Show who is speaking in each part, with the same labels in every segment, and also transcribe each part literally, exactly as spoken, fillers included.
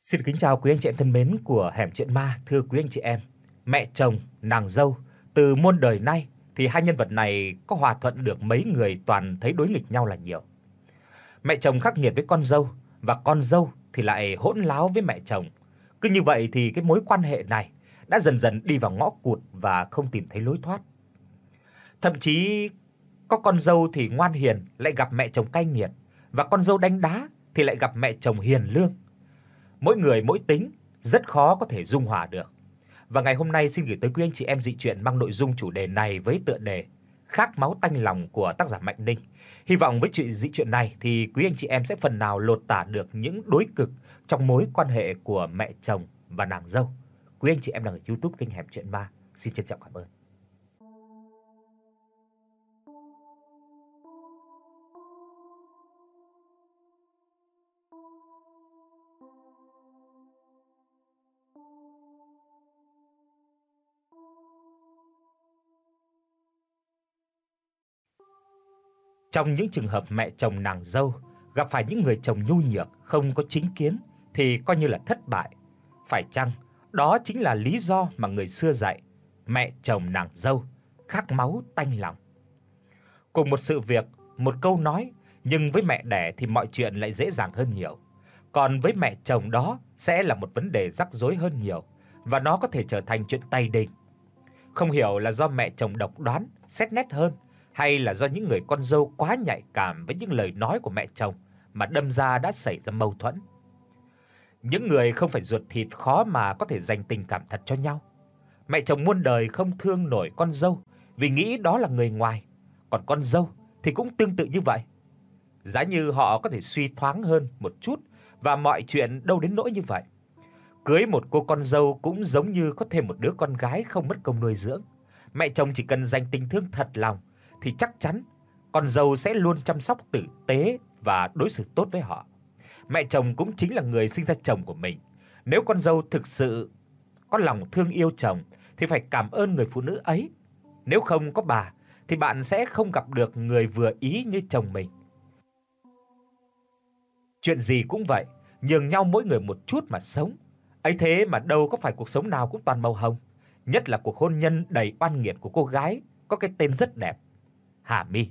Speaker 1: Xin kính chào quý anh chị em thân mến của Hẻm Chuyện Ma. Thưa quý anh chị em, mẹ chồng, nàng dâu, từ muôn đời nay thì hai nhân vật này có hòa thuận được mấy người toàn thấy đối nghịch nhau là nhiều. Mẹ chồng khắc nghiệt với con dâu và con dâu thì lại hỗn láo với mẹ chồng. Cứ như vậy thì cái mối quan hệ này đã dần dần đi vào ngõ cụt và không tìm thấy lối thoát. Thậm chí có con dâu thì ngoan hiền lại gặp mẹ chồng cay nghiệt, và con dâu đánh đá thì lại gặp mẹ chồng hiền lương. Mỗi người mỗi tính, rất khó có thể dung hòa được. Và ngày hôm nay xin gửi tới quý anh chị em dị truyện mang nội dung chủ đề này với tựa đề Khát máu tanh lòng của tác giả Mạnh Ninh. Hy vọng với chuyện dị truyện này thì quý anh chị em sẽ phần nào lột tả được những đối cực trong mối quan hệ của mẹ chồng và nàng dâu. Quý anh chị em đang ở YouTube kênh Hẻm Chuyện Ma, xin trân trọng cảm ơn. Trong những trường hợp mẹ chồng nàng dâu gặp phải những người chồng nhu nhược, không có chính kiến thì coi như là thất bại. Phải chăng đó chính là lý do mà người xưa dạy mẹ chồng nàng dâu khát máu tanh lòng? Cùng một sự việc, một câu nói, nhưng với mẹ đẻ thì mọi chuyện lại dễ dàng hơn nhiều. Còn với mẹ chồng đó sẽ là một vấn đề rắc rối hơn nhiều, và nó có thể trở thành chuyện tày đình. Không hiểu là do mẹ chồng độc đoán, xét nét hơn, hay là do những người con dâu quá nhạy cảm với những lời nói của mẹ chồng mà đâm ra đã xảy ra mâu thuẫn. Những người không phải ruột thịt khó mà có thể dành tình cảm thật cho nhau. Mẹ chồng muôn đời không thương nổi con dâu vì nghĩ đó là người ngoài, còn con dâu thì cũng tương tự như vậy. Giá như họ có thể suy thoáng hơn một chút và mọi chuyện đâu đến nỗi như vậy. Cưới một cô con dâu cũng giống như có thêm một đứa con gái không mất công nuôi dưỡng. Mẹ chồng chỉ cần dành tình thương thật lòng thì chắc chắn con dâu sẽ luôn chăm sóc tử tế và đối xử tốt với họ. Mẹ chồng cũng chính là người sinh ra chồng của mình. Nếu con dâu thực sự có lòng thương yêu chồng thì phải cảm ơn người phụ nữ ấy. Nếu không có bà thì bạn sẽ không gặp được người vừa ý như chồng mình. Chuyện gì cũng vậy, nhường nhau mỗi người một chút mà sống. Ấy thế mà đâu có phải cuộc sống nào cũng toàn màu hồng, nhất là cuộc hôn nhân đầy oan nghiệt của cô gái có cái tên rất đẹp, Hà My.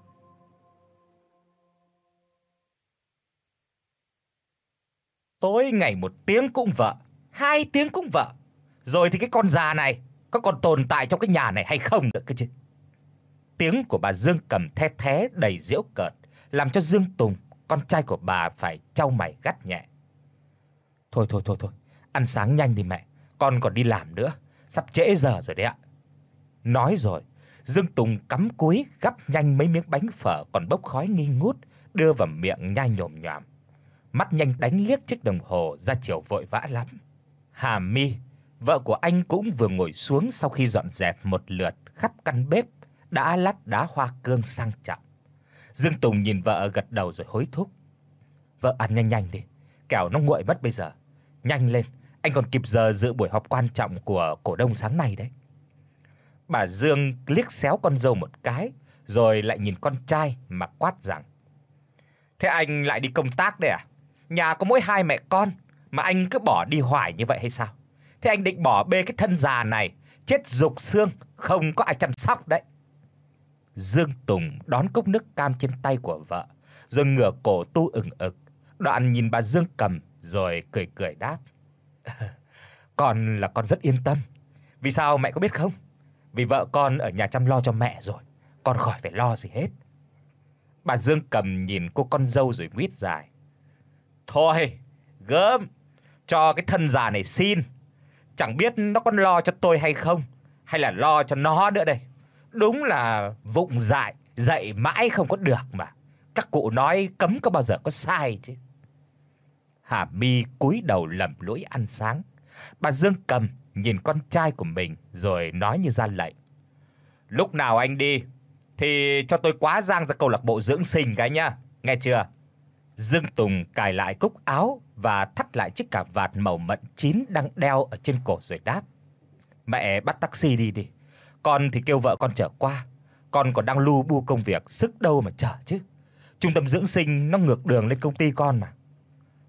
Speaker 1: Tối ngày một tiếng cũng vợ, hai tiếng cũng vợ. Rồi thì cái con già này có còn tồn tại trong cái nhà này hay không nữa cơ chứ. Tiếng của bà Dương Cầm the thé đầy giễu cợt, làm cho Dương Tùng, con trai của bà, phải chau mày gắt nhẹ. Thôi thôi thôi thôi, ăn sáng nhanh đi mẹ, con còn đi làm nữa, sắp trễ giờ rồi đấy ạ. Nói rồi, Dương Tùng cắm cúi gắp nhanh mấy miếng bánh phở còn bốc khói nghi ngút, đưa vào miệng nhai nhồm nhòm. Mắt nhanh đánh liếc chiếc đồng hồ, ra chiều vội vã lắm. Hà My, vợ của anh, cũng vừa ngồi xuống sau khi dọn dẹp một lượt khắp căn bếp đã lát đá hoa cương sang trọng. Dương Tùng nhìn vợ gật đầu rồi hối thúc: "Vợ ăn nhanh nhanh đi, kẻo nó nguội mất bây giờ. Nhanh lên, anh còn kịp giờ dự buổi họp quan trọng của cổ đông sáng nay đấy." Bà Dương liếc xéo con dâu một cái, rồi lại nhìn con trai mà quát rằng: "Thế anh lại đi công tác đấy à? Nhà có mỗi hai mẹ con mà anh cứ bỏ đi hoài như vậy hay sao? Thế anh định bỏ bê cái thân già này chết rục xương không có ai chăm sóc đấy." Dương Tùng đón cốc nước cam trên tay của vợ, rồi ngửa cổ tu ừng ực, đoạn nhìn bà Dương Cầm rồi cười cười đáp: "Con là con rất yên tâm. Vì sao mẹ có biết không? Vì vợ con ở nhà chăm lo cho mẹ rồi, con khỏi phải lo gì hết." Bà Dương Cầm nhìn cô con dâu rồi nguyết dài: "Thôi, gớm, cho cái thân già này xin. Chẳng biết nó còn lo cho tôi hay không, hay là lo cho nó nữa đây. Đúng là vụng dại, dạy mãi không có được mà. Các cụ nói cấm có bao giờ có sai chứ." Hà My cúi đầu lẩm lũi ăn sáng. Bà Dương Cầm nhìn con trai của mình rồi nói như ra lệnh: "Lúc nào anh đi thì cho tôi quá giang ra câu lạc bộ dưỡng sinh cái nhá, nghe chưa?" Dương Tùng cài lại cúc áo và thắt lại chiếc cà vạt màu mận chín đang đeo ở trên cổ rồi đáp: "Mẹ bắt taxi đi đi, con thì kêu vợ con chở qua, con còn đang lu bu công việc, sức đâu mà chở chứ. Trung tâm dưỡng sinh nó ngược đường lên công ty con mà."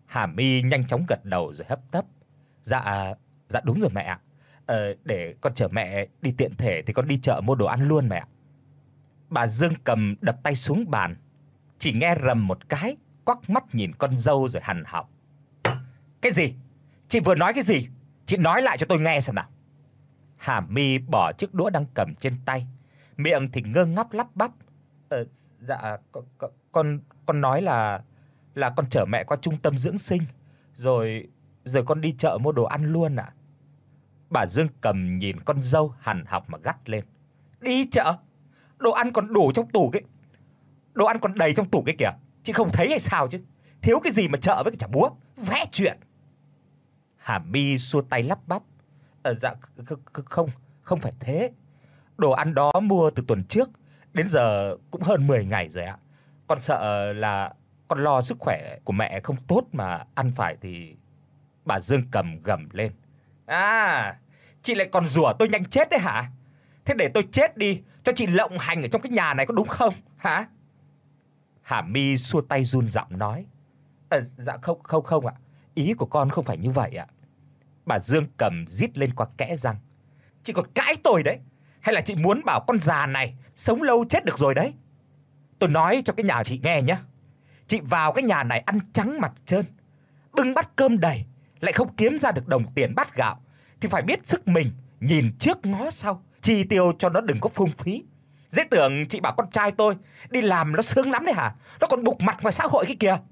Speaker 1: Hà My nhanh chóng gật đầu rồi hấp tấp. Dạ, dạ đúng rồi mẹ ạ. Ờ, để con chở mẹ đi, tiện thể thì con đi chợ mua đồ ăn luôn mẹ ạ. Bà Dương Cầm đập tay xuống bàn, chỉ nghe rầm một cái, quắc mắt nhìn con dâu rồi hằn học. Cái gì? Chị vừa nói cái gì? Chị nói lại cho tôi nghe xem nào. Hà My bỏ chiếc đũa đang cầm trên tay, miệng thì ngơ ngác lắp bắp. Ờ dạ con con con nói là là con chở mẹ qua trung tâm dưỡng sinh, rồi rồi con đi chợ mua đồ ăn luôn ạ. Bà Dương Cầm nhìn con dâu hằn học mà gắt lên. Đi chợ? Đồ ăn còn đủ trong tủ cái. Đồ ăn còn đầy trong tủ cái kìa. Chị không thấy hay sao chứ? Thiếu cái gì mà chợ với cái chả búa, vẽ chuyện. Hà My xua tay lắp bắp. Ờ dạ không, không phải thế. Đồ ăn đó mua từ tuần trước, đến giờ cũng hơn mười ngày rồi ạ. Con sợ là con lo sức khỏe của mẹ không tốt mà ăn phải thì. Bà Dương Cầm gầm lên. À, chị lại còn rủa tôi nhanh chết đấy hả? Thế để tôi chết đi cho chị lộng hành ở trong cái nhà này có đúng không hả? Hà My xua tay run giọng nói. À, dạ không không không ạ. Ý của con không phải như vậy ạ. Bà Dương Cầm rít lên qua kẽ răng. Chị còn cãi tôi đấy, hay là chị muốn bảo con già này sống lâu chết được rồi đấy? Tôi nói cho cái nhà chị nghe nhé. Chị vào cái nhà này ăn trắng mặt trơn, bưng bát cơm đầy, lại không kiếm ra được đồng tiền bát gạo thì phải biết sức mình, nhìn trước ngó sau, chi tiêu cho nó đừng có phung phí. Dễ tưởng chị bảo con trai tôi đi làm nó sướng lắm đấy hả? Nó còn bục mặt ngoài xã hội kia kìa.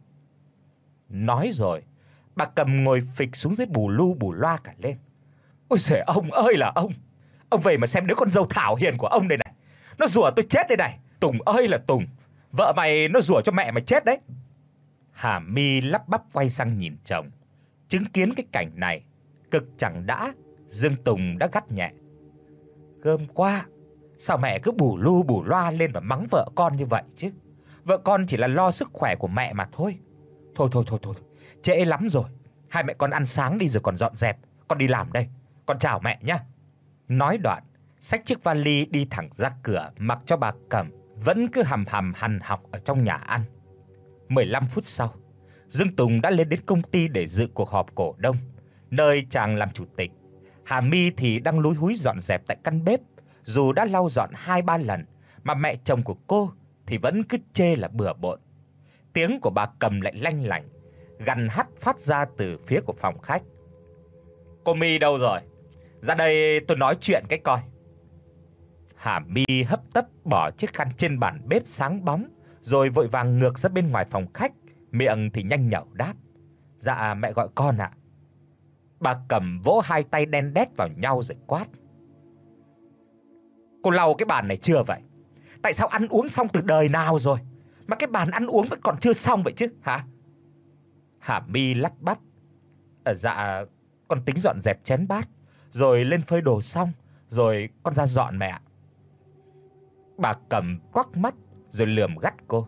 Speaker 1: Nói rồi, bà Cầm ngồi phịch xuống dưới bù lu bù loa cả lên. Ôi giời, ông ơi là ông. Ông về mà xem đứa con dâu thảo hiền của ông đây này. Nó rủa tôi chết đây này. Tùng ơi là Tùng. Vợ mày nó rủa cho mẹ mày chết đấy. Hà My lắp bắp quay sang nhìn chồng. Chứng kiến cái cảnh này, cực chẳng đã, Dương Tùng đã gắt nhẹ. Gớm quá. Sao mẹ cứ bù lu bù loa lên và mắng vợ con như vậy chứ? Vợ con chỉ là lo sức khỏe của mẹ mà thôi. Thôi thôi thôi thôi, trễ lắm rồi. Hai mẹ con ăn sáng đi rồi còn dọn dẹp. Con đi làm đây. Con chào mẹ nhé. Nói đoạn, xách chiếc vali đi thẳng ra cửa, mặc cho bà Cẩm vẫn cứ hầm hầm hằn học ở trong nhà ăn. mười lăm phút sau, Dương Tùng đã lên đến công ty để dự cuộc họp cổ đông, nơi chàng làm chủ tịch. Hà My thì đang lúi húi dọn dẹp tại căn bếp, dù đã lau dọn hai ba lần mà mẹ chồng của cô thì vẫn cứ chê là bừa bộn. Tiếng của bà Cẩm lại lanh lảnh, gằn hắt phát ra từ phía của phòng khách. Cô My đâu rồi? Ra đây tôi nói chuyện cái coi. Hà My hấp tấp bỏ chiếc khăn trên bàn bếp sáng bóng, rồi vội vàng ngược ra bên ngoài phòng khách, miệng thì nhanh nhảu đáp. Dạ mẹ gọi con ạ. Bà Cẩm vỗ hai tay đen đét vào nhau rồi quát. Cô lau cái bàn này chưa vậy? Tại sao ăn uống xong từ đời nào rồi mà cái bàn ăn uống vẫn còn chưa xong vậy chứ hả? Hà My lắp bắp. Ờ dạ con tính dọn dẹp chén bát rồi lên phơi đồ xong rồi con ra dọn mẹ ạ. Bà Cẩm quắc mắt rồi lườm gắt cô.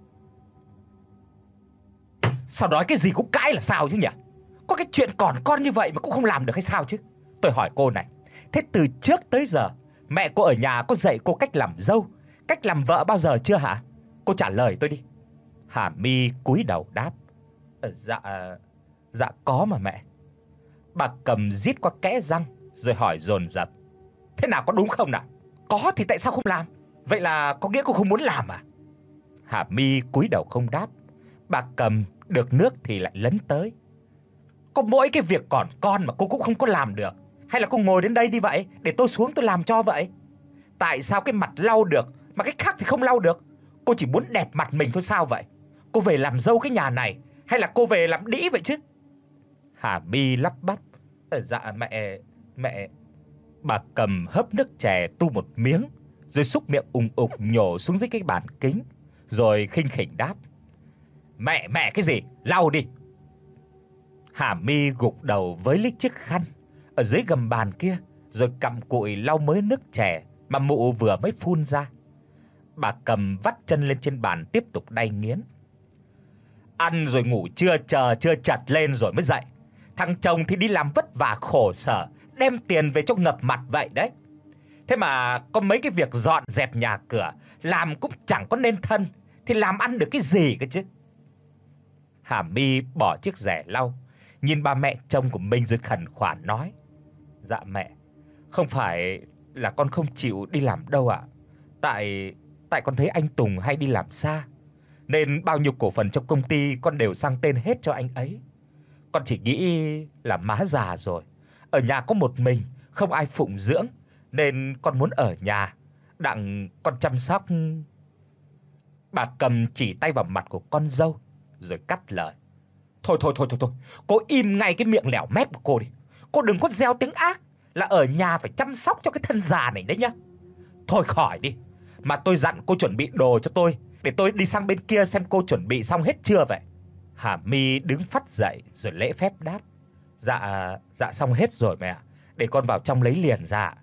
Speaker 1: Sao nói cái gì cũng cãi là sao chứ nhỉ? Có cái chuyện còn con như vậy mà cũng không làm được hay sao chứ? Tôi hỏi cô này, thế từ trước tới giờ mẹ cô ở nhà có dạy cô cách làm dâu, cách làm vợ bao giờ chưa hả? Cô trả lời tôi đi. Hà My cúi đầu đáp. Ờ, dạ dạ có mà mẹ. Bà Cẩm rít qua kẽ răng rồi hỏi dồn dập. Thế nào, có đúng không nào? Có thì tại sao không làm? Vậy là có nghĩa cô không muốn làm à? Hà My cúi đầu không đáp. Bà Cẩm được nước thì lại lấn tới. Có mỗi cái việc còn con mà cô cũng không có làm được, hay là cô ngồi đến đây đi vậy, để tôi xuống tôi làm cho vậy? Tại sao cái mặt lau được mà cái khác thì không lau được? Cô chỉ muốn đẹp mặt mình thôi sao vậy? Cô về làm dâu cái nhà này hay là cô về làm đĩ vậy chứ? Hà My lắp bắp. Dạ mẹ, mẹ. Bà Cẩm hớp nước chè tu một miếng, rồi xúc miệng ùng ục nhổ xuống dưới cái bàn kính, rồi khinh khỉnh đáp. Mẹ mẹ cái gì? Lau đi. Hà My gục đầu với lấy chiếc khăn ở dưới gầm bàn kia, rồi cặm cụi lau mới nước chè mà mụ vừa mới phun ra. Bà Cẩm vắt chân lên trên bàn tiếp tục đay nghiến. Ăn rồi ngủ trưa chờ chưa chật lên rồi mới dậy. Thằng chồng thì đi làm vất vả khổ sở, đem tiền về cho ngập mặt vậy đấy. Thế mà có mấy cái việc dọn dẹp nhà cửa làm cũng chẳng có nên thân, thì làm ăn được cái gì cơ chứ? Hà Mi bỏ chiếc rẻ lau, nhìn ba mẹ chồng của mình rồi khẩn khoản nói: "Dạ mẹ, không phải là con không chịu đi làm đâu ạ. Tại tại con thấy anh Tùng hay đi làm xa, nên bao nhiêu cổ phần trong công ty con đều sang tên hết cho anh ấy. Con chỉ nghĩ là má già rồi, ở nhà có một mình, không ai phụng dưỡng, nên con muốn ở nhà đặng con chăm sóc." Bà Cầm chỉ tay vào mặt của con dâu rồi cắt lời: "Thôi thôi thôi thôi thôi, cô im ngay cái miệng lẻo mép của cô đi. Cô đừng có gieo tiếng ác là ở nhà phải chăm sóc cho cái thân già này đấy nhá. Thôi khỏi đi, mà tôi dặn cô chuẩn bị đồ cho tôi, để tôi đi sang bên kia xem cô chuẩn bị xong hết chưa vậy." Hà Mi đứng phắt dậy rồi lễ phép đáp: "Dạ, dạ xong hết rồi mẹ ạ, để con vào trong lấy liền ra."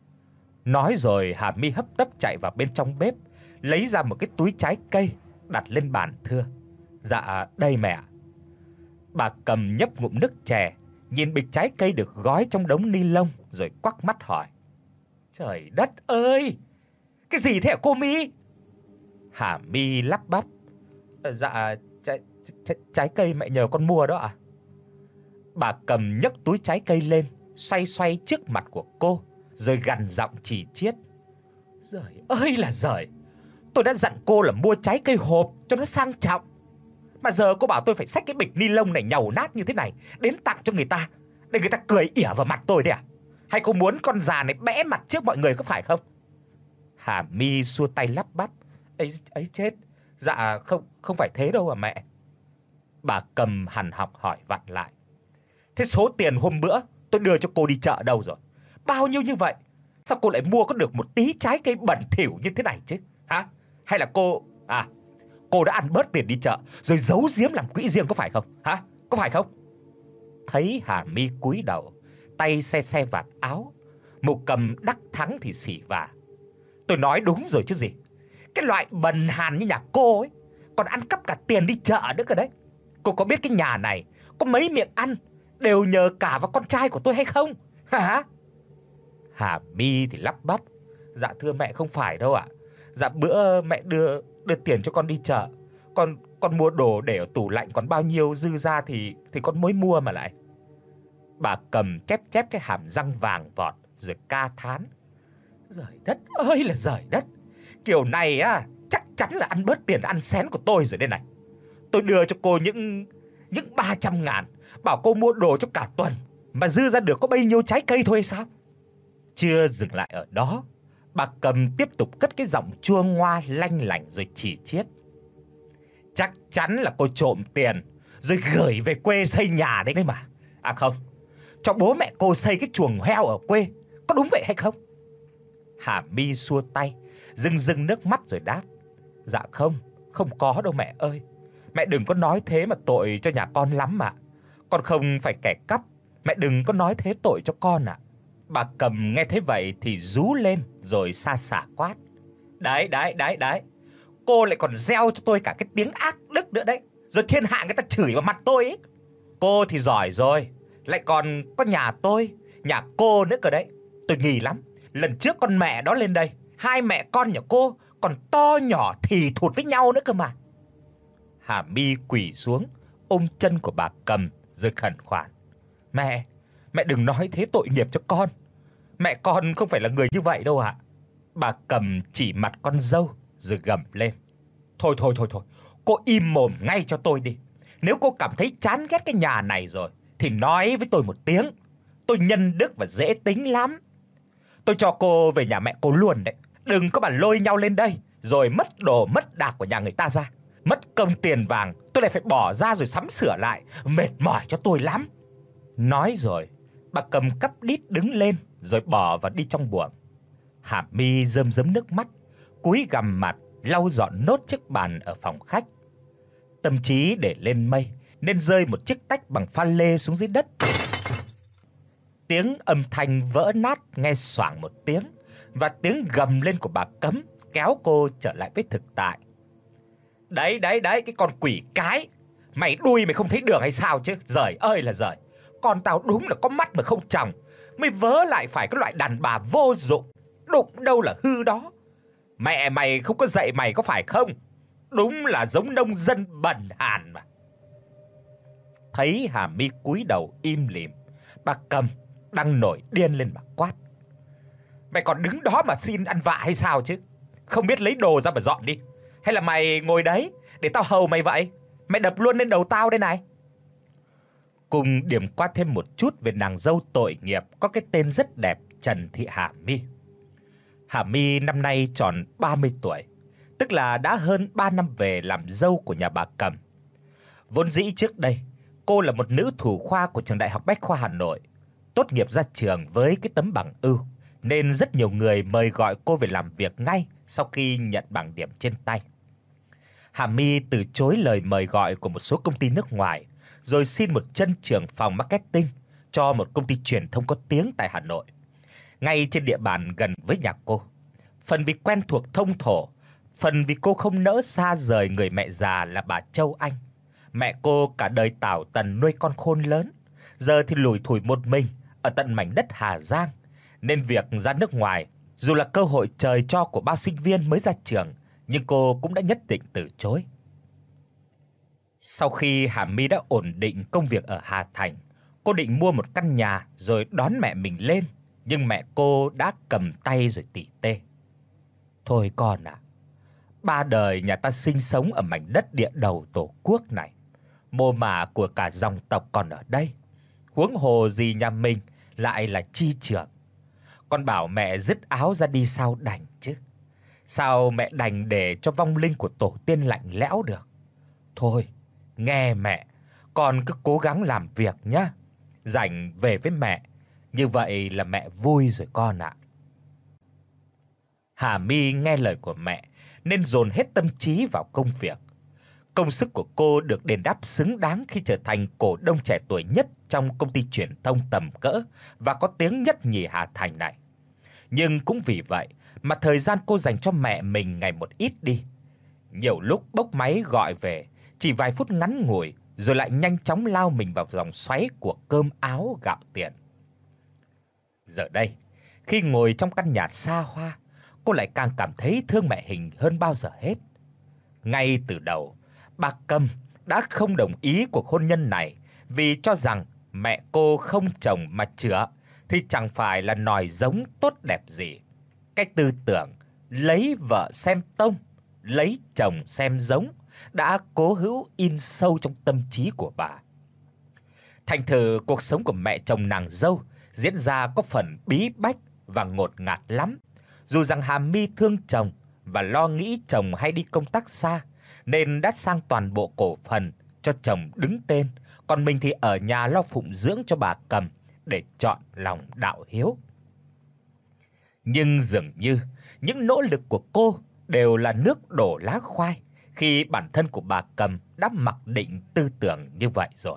Speaker 1: Nói rồi Hà Mi hấp tấp chạy vào bên trong bếp, lấy ra một cái túi trái cây đặt lên bàn thưa: "Dạ đây mẹ." Bà Cầm nhấp ngụm nước chè, nhìn bịch trái cây được gói trong đống ni lông rồi quắc mắt hỏi: "Trời đất ơi, cái gì thế hả cô Mi?" Hà Mi lắp bắp: "Dạ trái, trái trái cây mẹ nhờ con mua đó ạ." Bà Cầm nhấc túi trái cây lên, xoay xoay trước mặt của cô, rồi gằn giọng chỉ chiết: "Giời ơi là giời, tôi đã dặn cô là mua trái cây hộp cho nó sang trọng, mà giờ cô bảo tôi phải xách cái bịch ni lông này nhàu nát như thế này đến tặng cho người ta, để người ta cười ỉa vào mặt tôi đấy à? Hay cô muốn con già này bẽ mặt trước mọi người có phải không?" Hà Mi xua tay lắp bắp: "Ấy ấy chết, dạ không không phải thế đâu à mẹ." Bà Cầm hằn học hỏi vặn lại: "Thế số tiền hôm bữa tôi đưa cho cô đi chợ đâu rồi? Bao nhiêu như vậy? Sao cô lại mua có được một tí trái cây bẩn thỉu như thế này chứ? Hả? Hay là cô à, cô đã ăn bớt tiền đi chợ rồi giấu giếm làm quỹ riêng có phải không? Hả? Có phải không?" Thấy Hà Mi cúi đầu, tay se se vạt áo, Mục Cầm đắc thắng thì xỉ vả: "Tôi nói đúng rồi chứ gì. Cái loại bần hàn như nhà cô ấy còn ăn cắp cả tiền đi chợ nữa cơ đấy. Cô có biết cái nhà này có mấy miệng ăn đều nhờ cả vào con trai của tôi hay không? Hả?" Hà Mi thì lắp bắp: "Dạ thưa mẹ không phải đâu ạ. Dạ bữa mẹ đưa đưa tiền cho con đi chợ, con con mua đồ để ở tủ lạnh còn bao nhiêu dư ra thì thì con mới mua mà lại." Bà Cầm chép chép cái hàm răng vàng vọt rồi ca thán: "Giời đất ơi là giời đất. Kiểu này á, chắc chắn là ăn bớt tiền ăn xén của tôi rồi đây này. Tôi đưa cho cô những những ba trăm ngàn, bảo cô mua đồ cho cả tuần, mà dư ra được có bấy nhiêu trái cây thôi hay sao?" Chưa dừng lại ở đó, bà Cầm tiếp tục cất cái giọng chua ngoa lanh lảnh rồi chỉ chiết: "Chắc chắn là cô trộm tiền rồi gửi về quê xây nhà đấy đấy mà. À không, cho bố mẹ cô xây cái chuồng heo ở quê, có đúng vậy hay không?" Hà Mi xua tay, rưng rưng nước mắt rồi đáp: "Dạ không, không có đâu mẹ ơi. Mẹ đừng có nói thế mà tội cho nhà con lắm mà. Con không phải kẻ cắp, mẹ đừng có nói thế tội cho con ạ." Bà Cầm nghe thấy vậy thì rú lên rồi sa sả quát: "Đấy đấy đấy đấy. Cô lại còn gieo cho tôi cả cái tiếng ác đức nữa đấy, rồi thiên hạ người ta chửi vào mặt tôi ấy. Cô thì giỏi rồi, lại còn có nhà tôi, nhà cô nữa cơ đấy. Tôi nghỉ lắm. Lần trước con mẹ đó lên đây, hai mẹ con nhà cô còn to nhỏ thì thụt với nhau nữa cơ mà." Hà Mi quỳ xuống, ôm chân của bà Cầm rồi khẩn khoản: "Mẹ, mẹ đừng nói thế tội nghiệp cho con. Mẹ con không phải là người như vậy đâu ạ." Bà Cầm chỉ mặt con dâu rồi gầm lên: "Thôi thôi thôi thôi, cô im mồm ngay cho tôi đi. Nếu cô cảm thấy chán ghét cái nhà này rồi thì nói với tôi một tiếng. Tôi nhân đức và dễ tính lắm. Tôi cho cô về nhà mẹ cô luôn đấy. Đừng có mà lôi nhau lên đây rồi mất đồ mất đạc của nhà người ta ra. Mất công tiền vàng tôi lại phải bỏ ra rồi sắm sửa lại, mệt mỏi cho tôi lắm." Nói rồi, bà Cầm cắp đít đứng lên rồi bỏ vào đi trong buồng. Hà Mi rơm rớm nước mắt, cúi gằm mặt lau dọn nốt chiếc bàn ở phòng khách. Tâm trí để lên mây nên rơi một chiếc tách bằng pha lê xuống dưới đất. Tiếng âm thanh vỡ nát nghe xoảng một tiếng, và tiếng gầm lên của bà Cấm kéo cô trở lại với thực tại. "Đấy đấy đấy, cái con quỷ cái, mày đuôi mày không thấy đường hay sao chứ? Giời ơi là giời. Con tao đúng là có mắt mà không tròng, mới vớ lại phải cái loại đàn bà vô dụng, đụng đâu là hư đó. Mẹ mày không có dạy mày có phải không? Đúng là giống nông dân bần hàn mà." Thấy Hà Mi cúi đầu im lìm, bà Cầm đang nổi điên lên mà quát: "Mày còn đứng đó mà xin ăn vạ hay sao chứ? Không biết lấy đồ ra mà dọn đi, hay là mày ngồi đấy để tao hầu mày vậy? Mày đập luôn lên đầu tao đây này." Cùng điểm qua thêm một chút về nàng dâu tội nghiệp có cái tên rất đẹp, Trần Thị Hà Mi. Hà Mi năm nay tròn ba mươi tuổi, tức là đã hơn ba năm về làm dâu của nhà bà Cầm. Vốn dĩ trước đây, cô là một nữ thủ khoa của trường Đại học Bách khoa Hà Nội, tốt nghiệp ra trường với cái tấm bằng ưu, nên rất nhiều người mời gọi cô về làm việc ngay sau khi nhận bằng điểm trên tay. Hà Mi từ chối lời mời gọi của một số công ty nước ngoài, rồi xin một chân trưởng phòng marketing cho một công ty truyền thông có tiếng tại Hà Nội, ngay trên địa bàn gần với nhà cô. Phần vì quen thuộc thông thổ, phần vì cô không nỡ xa rời người mẹ già là bà Châu Anh. Mẹ cô cả đời tảo tần nuôi con khôn lớn, giờ thì lủi thủi một mình ở tận mảnh đất Hà Giang, nên việc ra nước ngoài dù là cơ hội trời cho của bao sinh viên mới ra trường, nhưng cô cũng đã nhất định từ chối. Sau khi Hà Mi đã ổn định công việc ở Hà Thành, cô định mua một căn nhà rồi đón mẹ mình lên, nhưng mẹ cô đã cầm tay rồi tỉ tê: "Thôi con à, ba đời nhà ta sinh sống ở mảnh đất địa đầu Tổ quốc này, mồ mả của cả dòng tộc còn ở đây, huống hồ gì nhà mình lại là chi trưởng. Con bảo mẹ dứt áo ra đi sao đành chứ? Sao mẹ đành để cho vong linh của tổ tiên lạnh lẽo được? Thôi, nghe mẹ, con cứ cố gắng làm việc nhá. Rảnh về với mẹ, như vậy là mẹ vui rồi con ạ." Hà Mi nghe lời của mẹ nên dồn hết tâm trí vào công việc. Công sức của cô được đền đáp xứng đáng khi trở thành cổ đông trẻ tuổi nhất trong công ty truyền thông tầm cỡ và có tiếng nhất nhì Hà Thành này. Nhưng cũng vì vậy mà thời gian cô dành cho mẹ mình ngày một ít đi. Nhiều lúc bốc máy gọi về chỉ vài phút ngắn ngủi rồi lại nhanh chóng lao mình vào vòng xoáy của cơm áo gạo tiền. Giờ đây, khi ngồi trong căn nhà xa hoa, cô lại càng cảm thấy thương mẹ Hình hơn bao giờ hết. Ngay từ đầu, bà Cầm đã không đồng ý cuộc hôn nhân này vì cho rằng mẹ cô không chồng mà chữa thì chẳng phải là nòi giống tốt đẹp gì. Cái tư tưởng lấy vợ xem tông, lấy chồng xem giống đã cố hữu in sâu trong tâm trí của bà. Thành thử cuộc sống của mẹ chồng nàng dâu diễn ra có phần bí bách và ngột ngạt lắm. Dù rằng Hà Mi thương chồng và lo nghĩ chồng hay đi công tác xa, nên đã sang toàn bộ cổ phần cho chồng đứng tên, còn mình thì ở nhà lo phụng dưỡng cho bà Cầm để chọn lòng đạo hiếu. Nhưng dường như những nỗ lực của cô đều là nước đổ lá khoai khi bản thân của bà Cầm đã mặc định tư tưởng như vậy rồi.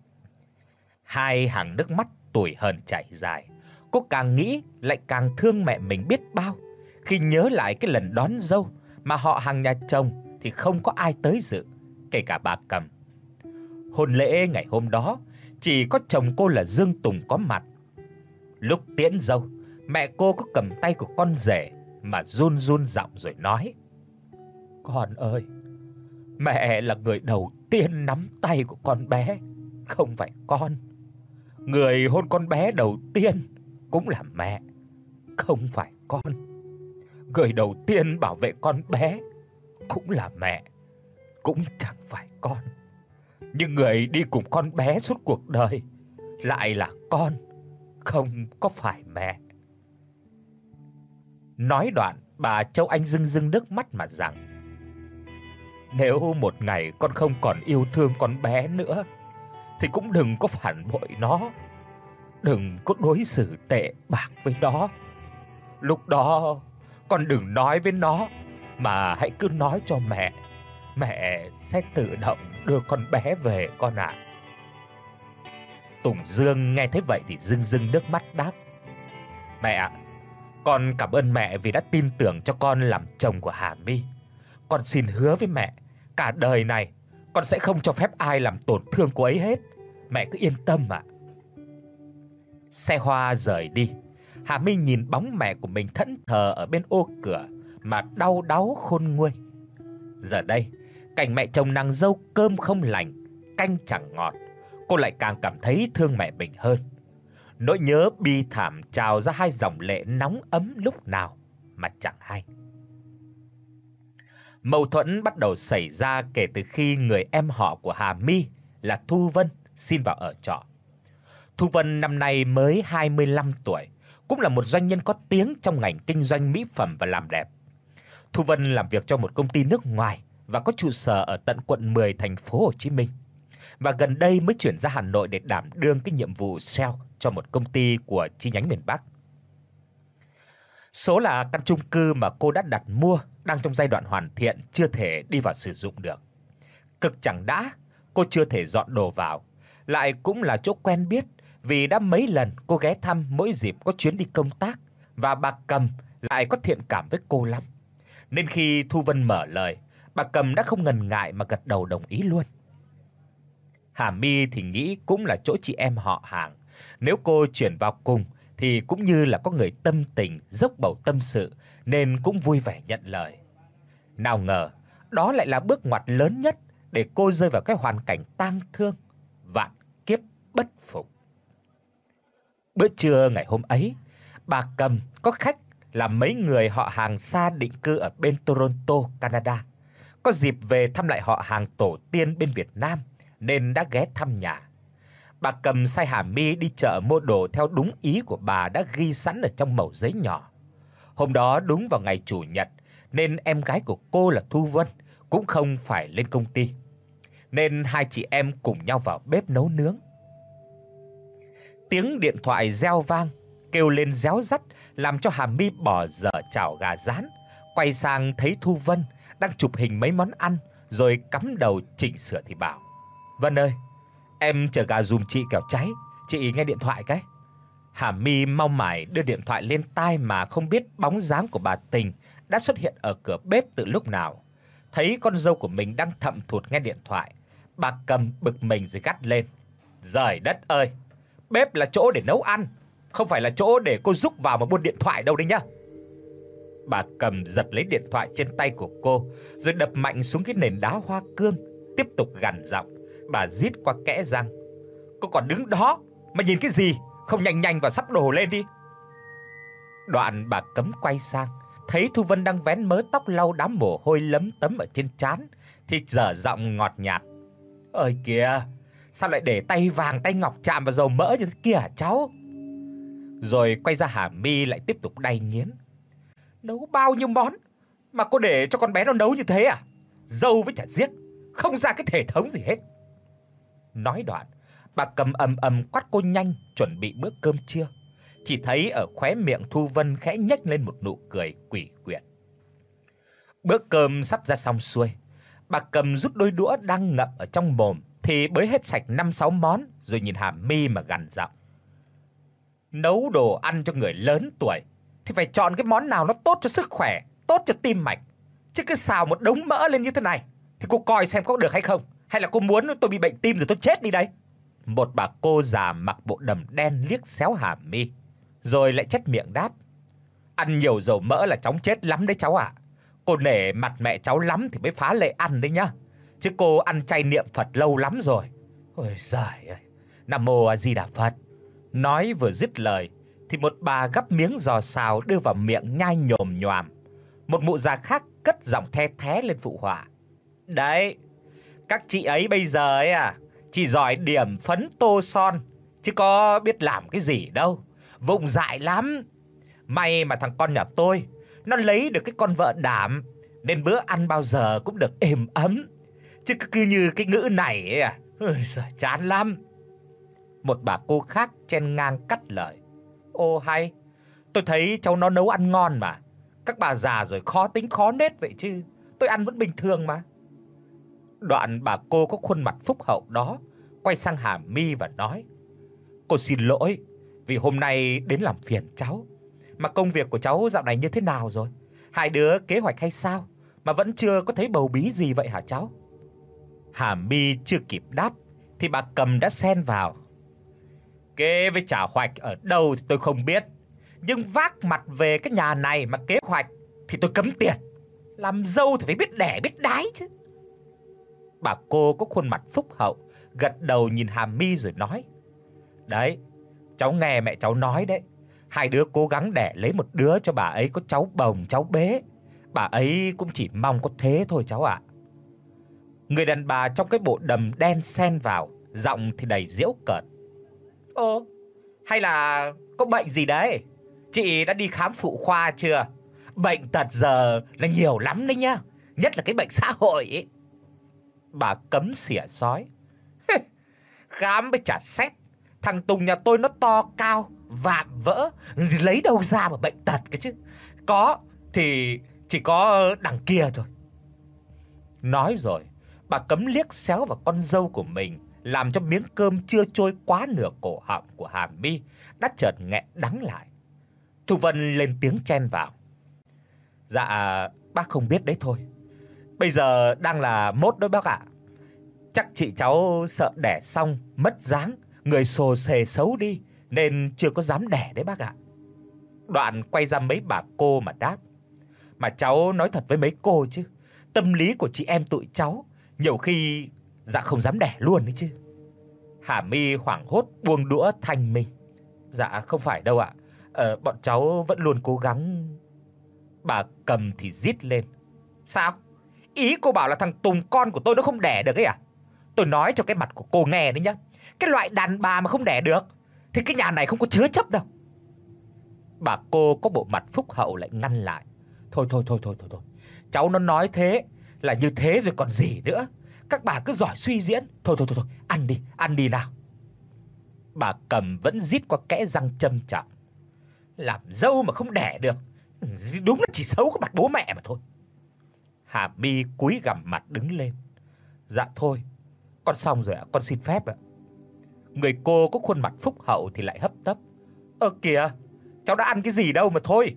Speaker 1: Hai hàng nước mắt tủi hờn chảy dài, cô càng nghĩ lại càng thương mẹ mình biết bao khi nhớ lại cái lần đón dâu mà họ hàng nhà chồng thì không có ai tới dự, kể cả bà Cầm. Hôn lễ ngày hôm đó chỉ có chồng cô là Dương Tùng có mặt. Lúc tiễn dâu, mẹ cô có cầm tay của con rể mà run run giọng rồi nói: "Con ơi, mẹ là người đầu tiên nắm tay của con bé, không phải con. Người hôn con bé đầu tiên cũng là mẹ, không phải con. Người đầu tiên bảo vệ con bé cũng là mẹ, cũng chẳng phải con. Nhưng người đi cùng con bé suốt cuộc đời lại là con, không có phải mẹ." Nói đoạn, bà Châu Anh rưng rưng nước mắt mà rằng: "Nếu một ngày con không còn yêu thương con bé nữa thì cũng đừng có phản bội nó, đừng có đối xử tệ bạc với nó. Lúc đó con đừng nói với nó mà hãy cứ nói cho mẹ, mẹ sẽ tự động đưa con bé về con ạ." Tùng Dương nghe thấy vậy thì rưng rưng nước mắt đáp: "Mẹ ạ, con cảm ơn mẹ vì đã tin tưởng cho con làm chồng của Hà Mi. Con xin hứa với mẹ, cả đời này con sẽ không cho phép ai làm tổn thương cô ấy hết. Mẹ cứ yên tâm ạ." Xe hoa rời đi, Hà Mi nhìn bóng mẹ của mình thẫn thờ ở bên ô cửa mà đau đáu khôn nguôi. Giờ đây, cảnh mẹ chồng nàng dâu cơm không lành, canh chẳng ngọt, cô lại càng cảm thấy thương mẹ mình hơn. Nỗi nhớ bi thảm trào ra hai dòng lệ nóng ấm lúc nào mà chẳng hay. Mâu thuẫn bắt đầu xảy ra kể từ khi người em họ của Hà My là Thu Vân xin vào ở trọ. Thu Vân năm nay mới hai mươi lăm tuổi, cũng là một doanh nhân có tiếng trong ngành kinh doanh mỹ phẩm và làm đẹp. Thu Vân làm việc cho một công ty nước ngoài và có trụ sở ở tận quận mười thành phố Hồ Chí Minh. Và gần đây mới chuyển ra Hà Nội để đảm đương cái nhiệm vụ sale cho một công ty của chi nhánh miền Bắc. Số là căn chung cư mà cô đã đặt mua đang trong giai đoạn hoàn thiện, chưa thể đi vào sử dụng được. Cực chẳng đã, cô chưa thể dọn đồ vào, lại cũng là chỗ quen biết vì đã mấy lần cô ghé thăm mỗi dịp có chuyến đi công tác, và bà Cầm lại có thiện cảm với cô lắm. Nên khi Thu Vân mở lời, bà Cầm đã không ngần ngại mà gật đầu đồng ý luôn. Hà My thì nghĩ cũng là chỗ chị em họ hàng, nếu cô chuyển vào cùng thì cũng như là có người tâm tình dốc bầu tâm sự, nên cũng vui vẻ nhận lời. Nào ngờ, đó lại là bước ngoặt lớn nhất để cô rơi vào cái hoàn cảnh tang thương, vạn kiếp bất phục. Bữa trưa ngày hôm ấy, bà Cầm có khách là mấy người họ hàng xa định cư ở bên Toronto, Canada. Có dịp về thăm lại họ hàng tổ tiên bên Việt Nam nên đã ghé thăm nhà. Bà Cầm sai Hà My đi chợ mua đồ theo đúng ý của bà đã ghi sẵn ở trong mẩu giấy nhỏ. Hôm đó đúng vào ngày chủ nhật nên em gái của cô là Thu Vân cũng không phải lên công ty. Nên hai chị em cùng nhau vào bếp nấu nướng. Tiếng điện thoại reo vang, kêu lên réo rắt làm cho Hà My bỏ dở chảo gà rán, quay sang thấy Thu Vân đang chụp hình mấy món ăn rồi cắm đầu chỉnh sửa thì bảo: "Vân ơi, em chở gà giùm chị kẻo cháy, chị nghe điện thoại cái." Hà My mau mải đưa điện thoại lên tai mà không biết bóng dáng của bà Tình đã xuất hiện ở cửa bếp từ lúc nào. Thấy con dâu của mình đang thậm thụt nghe điện thoại, bà Cầm bực mình rồi gắt lên: "Giời đất ơi, bếp là chỗ để nấu ăn, không phải là chỗ để cô rúc vào mà buôn điện thoại đâu đấy nhá." Bà Cầm giật lấy điện thoại trên tay của cô, rồi đập mạnh xuống cái nền đá hoa cương, tiếp tục gằn giọng. Bà rít qua kẽ răng: "Cô còn đứng đó mà nhìn cái gì, không nhanh nhanh vào sắp đồ lên đi." Đoạn bà Cấm quay sang, thấy Thu Vân đang vén mớ tóc lau đám mồ hôi lấm tấm ở trên trán, thì dở giọng ngọt nhạt: "Ơi kìa, sao lại để tay vàng tay ngọc chạm vào dầu mỡ như thế kia hả cháu?" Rồi quay ra Hà My lại tiếp tục đay nghiến: "Nấu bao nhiêu món mà cô để cho con bé nó nấu như thế à? Dâu với chả giết, không ra cái thể thống gì hết." Nói đoạn, bà Cầm ầm ầm quát cô nhanh chuẩn bị bữa cơm trưa. Chỉ thấy ở khóe miệng Thu Vân khẽ nhếch lên một nụ cười quỷ quyệt. Bữa cơm sắp ra xong xuôi, bà Cầm rút đôi đũa đang ngậm ở trong mồm thì bới hết sạch năm sáu món rồi nhìn Hà My mà gằn giọng: "Nấu đồ ăn cho người lớn tuổi thì phải chọn cái món nào nó tốt cho sức khỏe, tốt cho tim mạch, chứ cứ xào một đống mỡ lên như thế này thì cô coi xem có được hay không, hay là cô muốn tôi bị bệnh tim rồi tôi chết đi đây." Một bà cô già mặc bộ đầm đen liếc xéo Hà My, rồi lại chép miệng đáp: "Ăn nhiều dầu mỡ là chóng chết lắm đấy cháu ạ. Cô nể mặt mẹ cháu lắm thì mới phá lệ ăn đấy nhá. Chứ cô ăn chay niệm Phật lâu lắm rồi." Ôi giời ơi, Nam Mô A Di Đà Phật. Nói vừa dứt lời thì một bà gắp miếng giò xào đưa vào miệng nhai nhồm nhoàm. Một mụ già khác cất giọng the thé lên phụ họa: "Đấy, các chị ấy bây giờ ấy à, chỉ giỏi điểm phấn tô son chứ có biết làm cái gì đâu, vụng dại lắm. May mà thằng con nhà tôi nó lấy được cái con vợ đảm nên bữa ăn bao giờ cũng được êm ấm. Chứ cứ như cái ngữ này ấy à, ôi giời chán lắm." Một bà cô khác chen ngang cắt lời: "Ô hay, tôi thấy cháu nó nấu ăn ngon mà. Các bà già rồi khó tính khó nết vậy chứ, tôi ăn vẫn bình thường mà." Đoạn bà cô có khuôn mặt phúc hậu đó quay sang Hà My và nói: "Cô xin lỗi vì hôm nay đến làm phiền cháu. Mà công việc của cháu dạo này như thế nào rồi? Hai đứa kế hoạch hay sao mà vẫn chưa có thấy bầu bí gì vậy hả cháu?" Hà My chưa kịp đáp thì bà Cầm đã xen vào: "Kế với trả hoạch ở đâu thì tôi không biết, nhưng vác mặt về cái nhà này mà kế hoạch thì tôi cấm tiền. Làm dâu thì phải biết đẻ biết đái chứ." Bà cô có khuôn mặt phúc hậu gật đầu nhìn Hà My rồi nói: "Đấy, cháu nghe mẹ cháu nói đấy, hai đứa cố gắng đẻ lấy một đứa cho bà ấy có cháu bồng cháu bế. Bà ấy cũng chỉ mong có thế thôi cháu ạ." Người đàn bà trong cái bộ đầm đen xen vào, giọng thì đầy giễu cợt: "Ồ, hay là có bệnh gì đấy? Chị đã đi khám phụ khoa chưa? Bệnh tật giờ là nhiều lắm đấy nhá, nhất là cái bệnh xã hội ấy." Bà cấm xỉa sói: "Khám với chả xét, thằng Tùng nhà tôi nó to cao, vạm vỡ, lấy đâu ra mà bệnh tật cái chứ. Có thì chỉ có đằng kia thôi." Nói rồi, bà cấm liếc xéo vào con dâu của mình, làm cho miếng cơm chưa trôi quá nửa cổ họng của Hà My đã chợt nghẹn đắng lại. Thu Vân lên tiếng chen vào: "Dạ, bác không biết đấy thôi. Bây giờ đang là mốt đó bác ạ. Chắc chị cháu sợ đẻ xong mất dáng, người xồ xề xấu đi nên chưa có dám đẻ đấy bác ạ." Đoạn quay ra mấy bà cô mà đáp: "Mà cháu nói thật với mấy cô chứ, tâm lý của chị em tụi cháu nhiều khi dạ không dám đẻ luôn đấy chứ." Hà My hoảng hốt buông đũa thanh minh: "Dạ không phải đâu ạ. Ờ bọn cháu vẫn luôn cố gắng." Bà Cầm thì rít lên: "Sao? Ý cô bảo là thằng Tùng con của tôi nó không đẻ được ấy à? Tôi nói cho cái mặt của cô nghe đấy nhá. Cái loại đàn bà mà không đẻ được thì cái nhà này không có chứa chấp đâu." Bà cô có bộ mặt phúc hậu lại ngăn lại: "Thôi thôi thôi thôi thôi thôi. Cháu nó nói thế là như thế rồi còn gì nữa. Các bà cứ giỏi suy diễn. Thôi thôi thôi thôi, ăn đi, ăn đi nào." Bà Cầm vẫn rít qua kẽ răng châm chọc: "Làm dâu mà không đẻ được, đúng là chỉ xấu cái mặt bố mẹ mà thôi." Hà My cúi gằm mặt đứng lên: "Dạ thôi, con xong rồi ạ, con xin phép ạ." Người cô có khuôn mặt phúc hậu thì lại hấp tấp: "Ơ kìa, cháu đã ăn cái gì đâu mà thôi."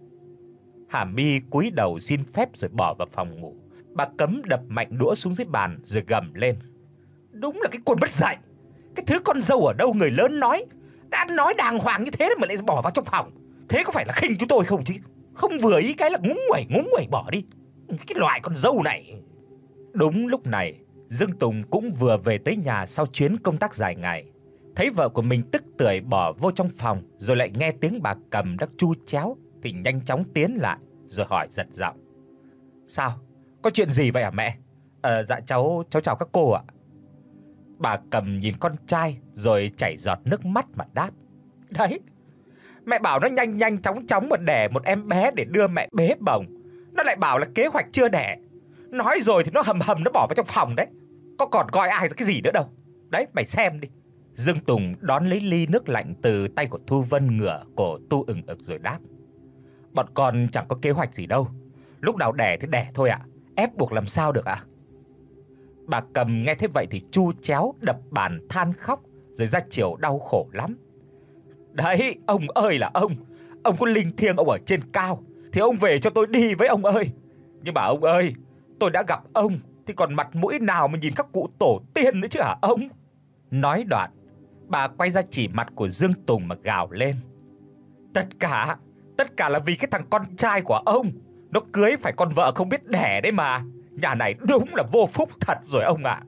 Speaker 1: Hà My cúi đầu xin phép rồi bỏ vào phòng ngủ. Bà Cấm đập mạnh đũa xuống dưới bàn rồi gầm lên: "Đúng là cái con mất dạy. Cái thứ con dâu ở đâu người lớn nói, đã nói đàng hoàng như thế mà lại bỏ vào trong phòng. Thế có phải là khinh chúng tôi không chứ? Không vừa ý cái là ngúng nguẩy ngúng nguẩy bỏ đi. Cái loại con dâu này." Đúng lúc này, Dương Tùng cũng vừa về tới nhà sau chuyến công tác dài ngày. Thấy vợ của mình tức tưởi bỏ vô trong phòng, rồi lại nghe tiếng bà Cầm đang chu chéo thì nhanh chóng tiến lại rồi hỏi giật giọng: "Sao? Có chuyện gì vậy hả mẹ?" "Ờ dạ cháu cháu chào các cô ạ." Bà Cầm nhìn con trai rồi chảy giọt nước mắt mà đáp: "Đấy, mẹ bảo nó nhanh nhanh chóng chóng mà đẻ một em bé để đưa mẹ bế bồng, nó lại bảo là kế hoạch chưa đẻ. Nói rồi thì nó hầm hầm nó bỏ vào trong phòng đấy. Có còn coi ai ra cái gì nữa đâu. Đấy, mày xem đi." Dương Tùng đón lấy ly nước lạnh từ tay của Thu Vân, ngửa cổ tu ừng ực rồi đáp: "Bọn con chẳng có kế hoạch gì đâu. Lúc nào đẻ thì đẻ thôi ạ, ép buộc làm sao được ạ." Bà Cầm nghe thế vậy thì chu chéo đập bàn than khóc rồi ra chiều đau khổ lắm. "Đấy, ông ơi là ông, ông có linh thiêng ông ở trên cao thì ông về cho tôi đi với ông ơi. Nhưng mà ông ơi, tôi đã gặp ông thì còn mặt mũi nào mà nhìn các cụ tổ tiên nữa chứ hả ông?" Nói đoạn, bà quay ra chỉ mặt của Dương Tùng mà gào lên: "Tất cả, tất cả là vì cái thằng con trai của ông, nó cưới phải con vợ không biết đẻ đấy mà. Nhà này đúng là vô phúc thật rồi ông ạ."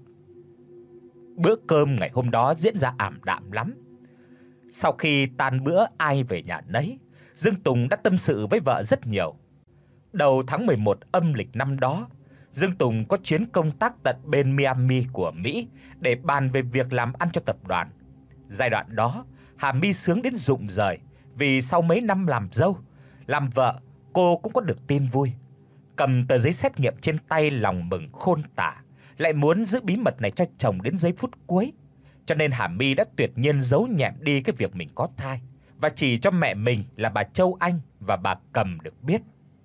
Speaker 1: Bữa cơm ngày hôm đó diễn ra ảm đạm lắm. Sau khi tan bữa ai về nhà nấy, Dương Tùng đã tâm sự với vợ rất nhiều. Đầu tháng mười một âm lịch năm đó, Dương Tùng có chuyến công tác tận bên Miami của Mỹ để bàn về việc làm ăn cho tập đoàn. Giai đoạn đó, Hà My sướng đến rụng rời, vì sau mấy năm làm dâu, làm vợ, cô cũng có được tin vui. Cầm tờ giấy xét nghiệm trên tay lòng mừng khôn tả, lại muốn giữ bí mật này cho chồng đến giây phút cuối. Cho nên Hà My đã tuyệt nhiên giấu nhẹm đi cái việc mình có thai và chỉ cho mẹ mình là bà Châu Anh và bà Cầm được biết.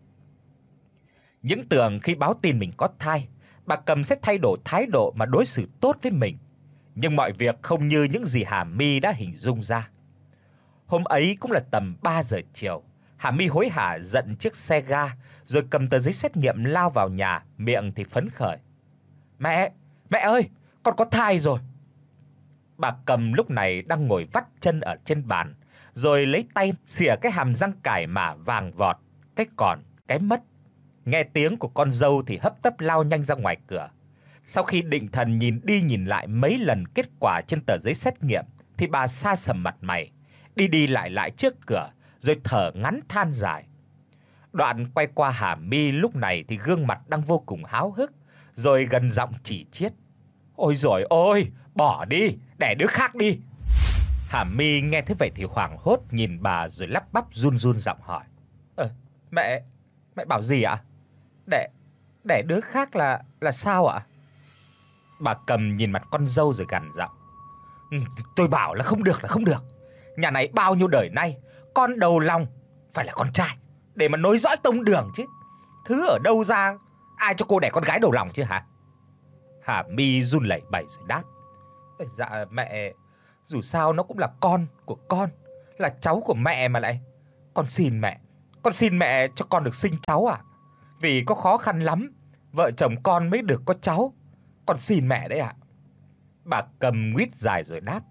Speaker 1: Những tưởng khi báo tin mình có thai, bà Cầm sẽ thay đổi thái độ mà đối xử tốt với mình, nhưng mọi việc không như những gì Hà My đã hình dung ra. Hôm ấy cũng là tầm ba giờ chiều, Hà My hối hả giận chiếc xe ga rồi cầm tờ giấy xét nghiệm lao vào nhà, miệng thì phấn khởi: "Mẹ, mẹ ơi, con có thai rồi." Bà Cầm lúc này đang ngồi vắt chân ở trên bàn, rồi lấy tay xìa cái hàm răng cải mả vàng vọt, cái còn cái mất. Nghe tiếng của con dâu thì hấp tấp lao nhanh ra ngoài cửa. Sau khi định thần nhìn đi nhìn lại mấy lần kết quả trên tờ giấy xét nghiệm thì bà sa sầm mặt mày, đi đi lại lại trước cửa rồi thở ngắn than dài. Đoạn quay qua Hà Mi lúc này thì gương mặt đang vô cùng háo hức, rồi gần giọng chỉ chiết: "Ôi giời ơi, bỏ đi, đẻ đứa khác đi." Hà Mi nghe thế vậy thì hoảng hốt nhìn bà rồi lắp bắp run run giọng hỏi: "Ờ, mẹ, mẹ bảo gì ạ? Đẻ đẻ đứa khác là là sao ạ?" Bà Cầm nhìn mặt con dâu rồi gằn giọng: "Ừ, tôi bảo là không được là không được. Nhà này bao nhiêu đời nay, con đầu lòng phải là con trai để mà nối dõi tông đường chứ. Thứ ở đâu ra ai cho cô đẻ con gái đầu lòng chứ hả?" Hà Mi run lẩy bẩy rồi đáp: "Dạ mẹ, dù sao nó cũng là con của con, là cháu của mẹ mà lại. Con xin mẹ, con xin mẹ cho con được sinh cháu ạ. Vì có khó khăn lắm, vợ chồng con mới được có cháu. Con xin mẹ đấy ạ." Bà Cầm nguyết dài rồi đáp: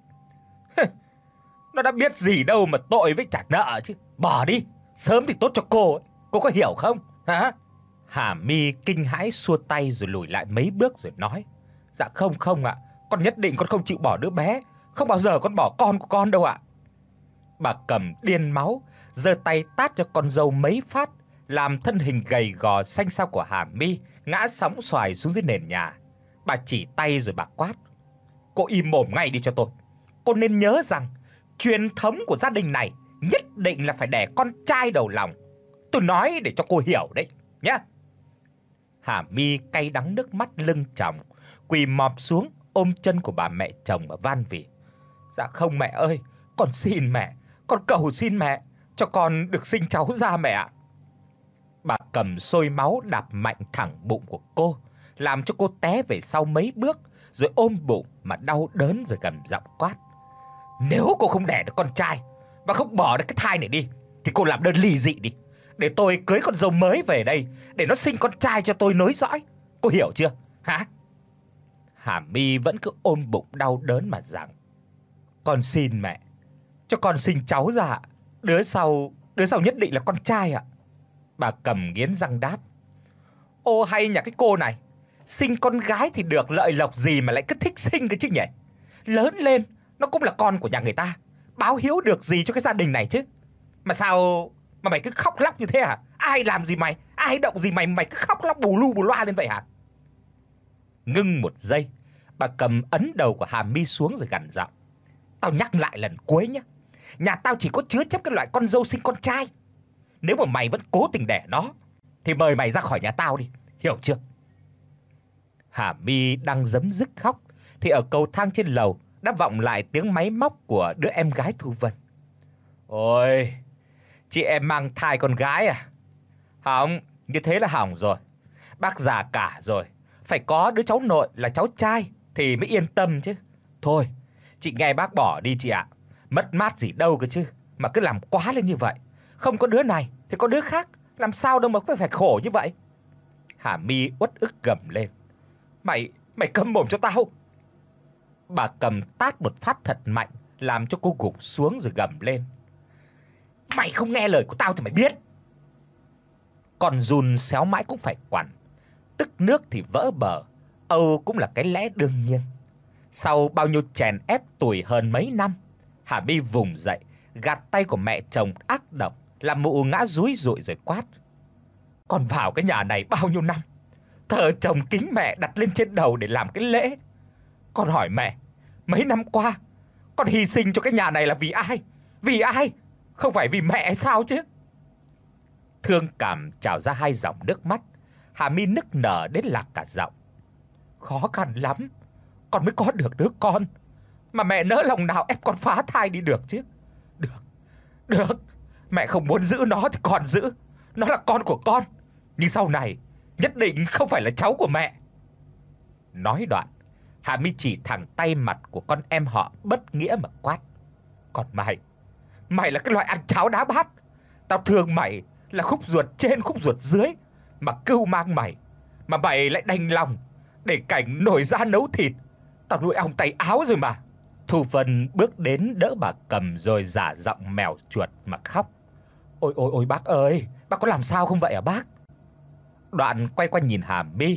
Speaker 1: "Nó đã biết gì đâu mà tội với trả nợ chứ. Bỏ đi, sớm thì tốt cho cô ấy. Cô có hiểu không? Hả?" Hà Mi kinh hãi xua tay rồi lùi lại mấy bước rồi nói: "Dạ không không ạ, con nhất định con không chịu bỏ đứa bé, không bao giờ con bỏ con của con đâu ạ." Bà Cầm điên máu, giơ tay tát cho con dâu mấy phát, làm thân hình gầy gò xanh xao của Hà Mi ngã sóng xoài xuống dưới nền nhà. Bà chỉ tay rồi bà quát: "Cô im mồm ngay đi cho tôi. Cô nên nhớ rằng truyền thống của gia đình này nhất định là phải đẻ con trai đầu lòng. Tôi nói để cho cô hiểu đấy nhá." Hà Mi cay đắng nước mắt lưng tròng, quỳ mọp xuống ôm chân của bà mẹ chồng mà van vỉ: "Dạ không mẹ ơi, con xin mẹ, con cầu xin mẹ cho con được sinh cháu ra mẹ ạ." Bà Cầm sôi máu đạp mạnh thẳng bụng của cô, làm cho cô té về sau mấy bước rồi ôm bụng mà đau đớn rồi gầm giọng quát: "Nếu cô không đẻ được con trai và không bỏ được cái thai này đi thì cô làm đơn ly dị đi, để tôi cưới con dâu mới về đây để nó sinh con trai cho tôi nối dõi. Cô hiểu chưa? Hả?" Hà Mi vẫn cứ ôm bụng đau đớn mà rằng: "Con xin mẹ, cho con sinh cháu ra, đứa sau, đứa sau nhất định là con trai ạ." Bà Cầm nghiến răng đáp: "Ô hay nhà cái cô này, sinh con gái thì được lợi lộc gì mà lại cứ thích sinh cơ chứ nhỉ? Lớn lên nó cũng là con của nhà người ta, báo hiếu được gì cho cái gia đình này chứ. Mà sao mà mày cứ khóc lóc như thế hả? Ai làm gì mày, ai động gì mày mày cứ khóc lóc bù lu bù loa lên vậy hả?" Ngưng một giây, bà Cầm ấn đầu của Hà Mi xuống rồi gằn giọng: "Tao nhắc lại lần cuối nhé, nhà tao chỉ có chứa chấp cái loại con dâu sinh con trai. Nếu mà mày vẫn cố tình đẻ nó thì mời mày ra khỏi nhà tao đi, hiểu chưa?" Hà Mi đang giấm dứt khóc thì ở cầu thang trên lầu đã vọng lại tiếng máy móc của đứa em gái Thu Vân: "Ôi, chị em mang thai con gái à? Hỏng, như thế là hỏng rồi. Bác già cả rồi, phải có đứa cháu nội là cháu trai thì mới yên tâm chứ. Thôi, chị nghe bác bỏ đi chị ạ. Mất mát gì đâu cơ chứ, mà cứ làm quá lên như vậy. Không có đứa này thì có đứa khác, làm sao đâu mà phải phải khổ như vậy." Hà Mi uất ức gầm lên: "Mày, mày câm mồm cho tao." Bà Cầm tát một phát thật mạnh, làm cho cô gục xuống rồi gầm lên: "Mày không nghe lời của tao thì mày biết." Con giun xéo mãi cũng phải quằn, tức nước thì vỡ bờ, âu cũng là cái lẽ đương nhiên. Sau bao nhiêu chèn ép tủi hơn mấy năm, Hà Mi vùng dậy, gạt tay của mẹ chồng ác độc, làm mụ ngã rúi rụi rồi quát: "Con vào cái nhà này bao nhiêu năm, thờ chồng kính mẹ đặt lên trên đầu để làm cái lễ. Con hỏi mẹ, mấy năm qua con hy sinh cho cái nhà này là vì ai? Vì ai? Không phải vì mẹ sao chứ?" Thương cảm trào ra hai dòng nước mắt, Hà Mi nức nở đến lạc cả giọng: "Khó khăn lắm con mới có được đứa con, mà mẹ nỡ lòng nào ép con phá thai đi được chứ? Được, được, mẹ không muốn giữ nó thì còn giữ, nó là con của con, nhưng sau này nhất định không phải là cháu của mẹ." Nói đoạn, Hà Mi chỉ thẳng tay mặt của con em họ bất nghĩa mà quát: "Còn mày, mày là cái loại ăn cháo đá bát. Tao thương mày là khúc ruột trên khúc ruột dưới mà cưu mang mày, mà mày lại đành lòng để cảnh nổi da nấu thịt. Tao nuôi ong tay áo rồi mà." Thu Vân bước đến đỡ bà Cầm rồi giả giọng mèo chuột mà khóc: "Ôi ôi ôi bác ơi, bác có làm sao không vậy à bác?" Đoạn quay qua nhìn Hà Mi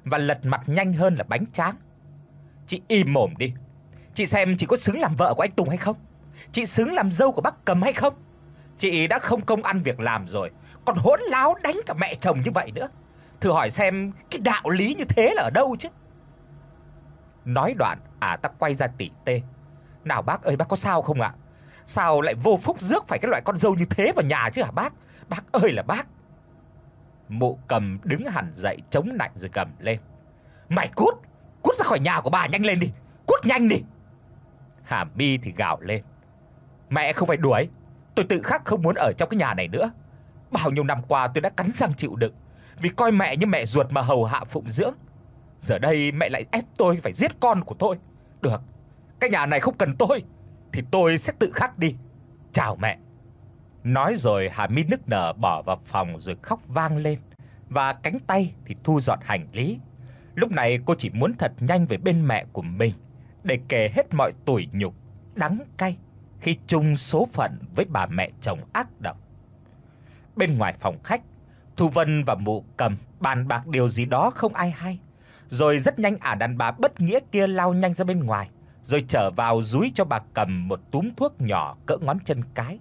Speaker 1: và lật mặt nhanh hơn là bánh tráng. Chị im mồm đi. Chị xem chị có xứng làm vợ của anh Tùng hay không? Chị xứng làm dâu của bác Cầm hay không? Chị đã không công ăn việc làm rồi, còn hỗn láo đánh cả mẹ chồng như vậy nữa. Thử hỏi xem cái đạo lý như thế là ở đâu chứ? Nói đoạn, ả ta quay ra tỉ tê. Nào bác ơi, bác có sao không ạ? Sao lại vô phúc rước phải cái loại con dâu như thế vào nhà chứ hả bác? Bác ơi là bác. Mụ Cầm đứng hẳn dậy chống nạnh rồi gầm lên. Mày cút, cút ra khỏi nhà của bà nhanh lên đi, cút nhanh đi. Hà My thì gào lên. Mẹ không phải đuổi, tôi tự khắc không muốn ở trong cái nhà này nữa. Bao nhiêu năm qua tôi đã cắn răng chịu đựng, vì coi mẹ như mẹ ruột mà hầu hạ phụng dưỡng. Giờ đây mẹ lại ép tôi phải giết con của tôi. Được, cái nhà này không cần tôi thì tôi sẽ tự khắc đi. Chào mẹ. Nói rồi Hà My nức nở bỏ vào phòng rồi khóc vang lên, và cánh tay thì thu dọn hành lý. Lúc này cô chỉ muốn thật nhanh về bên mẹ của mình để kể hết mọi tủi nhục, đắng cay khi chung số phận với bà mẹ chồng ác độc. Bên ngoài phòng khách, Thu Vân và Mụ Cầm bàn bạc điều gì đó không ai hay. Rồi rất nhanh ả đàn bà bất nghĩa kia lao nhanh ra bên ngoài, rồi trở vào dúi cho bà Cầm một túm thuốc nhỏ cỡ ngón chân cái.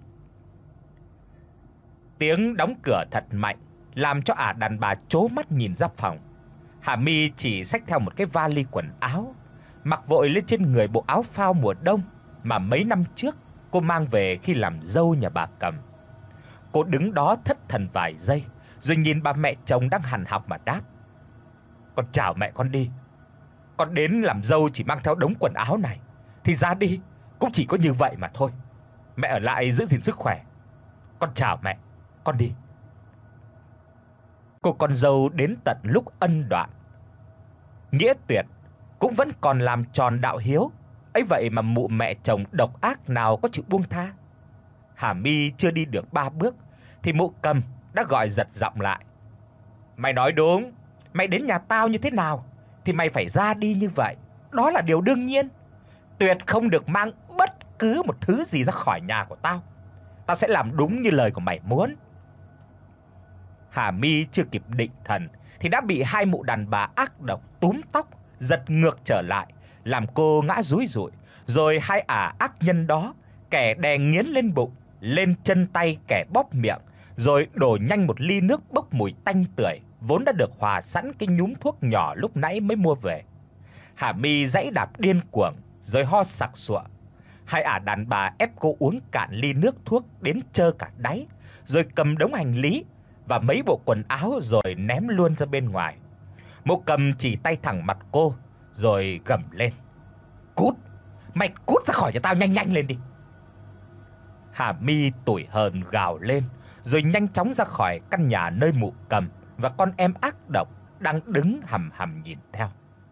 Speaker 1: Tiếng đóng cửa thật mạnh làm cho ả đàn bà trố mắt nhìn ra phòng. Hà My chỉ xách theo một cái vali quần áo, mặc vội lên trên người bộ áo phao mùa đông mà mấy năm trước cô mang về khi làm dâu nhà bà Cầm. Cô đứng đó thất thần vài giây, rồi nhìn bà mẹ chồng đang hằn học mà đáp. Con chào mẹ con đi. Con đến làm dâu chỉ mang theo đống quần áo này, thì ra đi cũng chỉ có như vậy mà thôi. Mẹ ở lại giữ gìn sức khỏe. Con chào mẹ, con đi. Cô con dâu đến tận lúc ân đoạn, nghĩa tuyệt cũng vẫn còn làm tròn đạo hiếu, ấy vậy mà mụ mẹ chồng độc ác nào có chịu buông tha. Hà My chưa đi được ba bước thì Mụ Cầm đã gọi giật giọng lại. Mày nói đúng, mày đến nhà tao như thế nào thì mày phải ra đi như vậy, đó là điều đương nhiên. Tuyệt không được mang bất cứ một thứ gì ra khỏi nhà của tao. Tao sẽ làm đúng như lời của mày muốn. Hà My chưa kịp định thần thì đã bị hai mụ đàn bà ác độc túm tóc, giật ngược trở lại, làm cô ngã rúi rụi. Rồi hai ả ác nhân đó, kẻ đè nghiến lên bụng, lên chân tay kẻ bóp miệng, rồi đổ nhanh một ly nước bốc mùi tanh tưởi vốn đã được hòa sẵn cái nhúm thuốc nhỏ lúc nãy mới mua về. Hà My giãy đạp điên cuồng rồi ho sặc sụa. Hai ả đàn bà ép cô uống cạn ly nước thuốc đến trơ cả đáy, rồi cầm đống hành lý và mấy bộ quần áo rồi ném luôn ra bên ngoài. Mụ Cầm chỉ tay thẳng mặt cô rồi gầm lên. Cút, mày cút ra khỏi nhà tao nhanh nhanh lên đi. Hà My tủi hờn gào lên rồi nhanh chóng ra khỏi căn nhà nơi Mụ Cầm và con em ác độc đang đứng hầm hầm nhìn theo.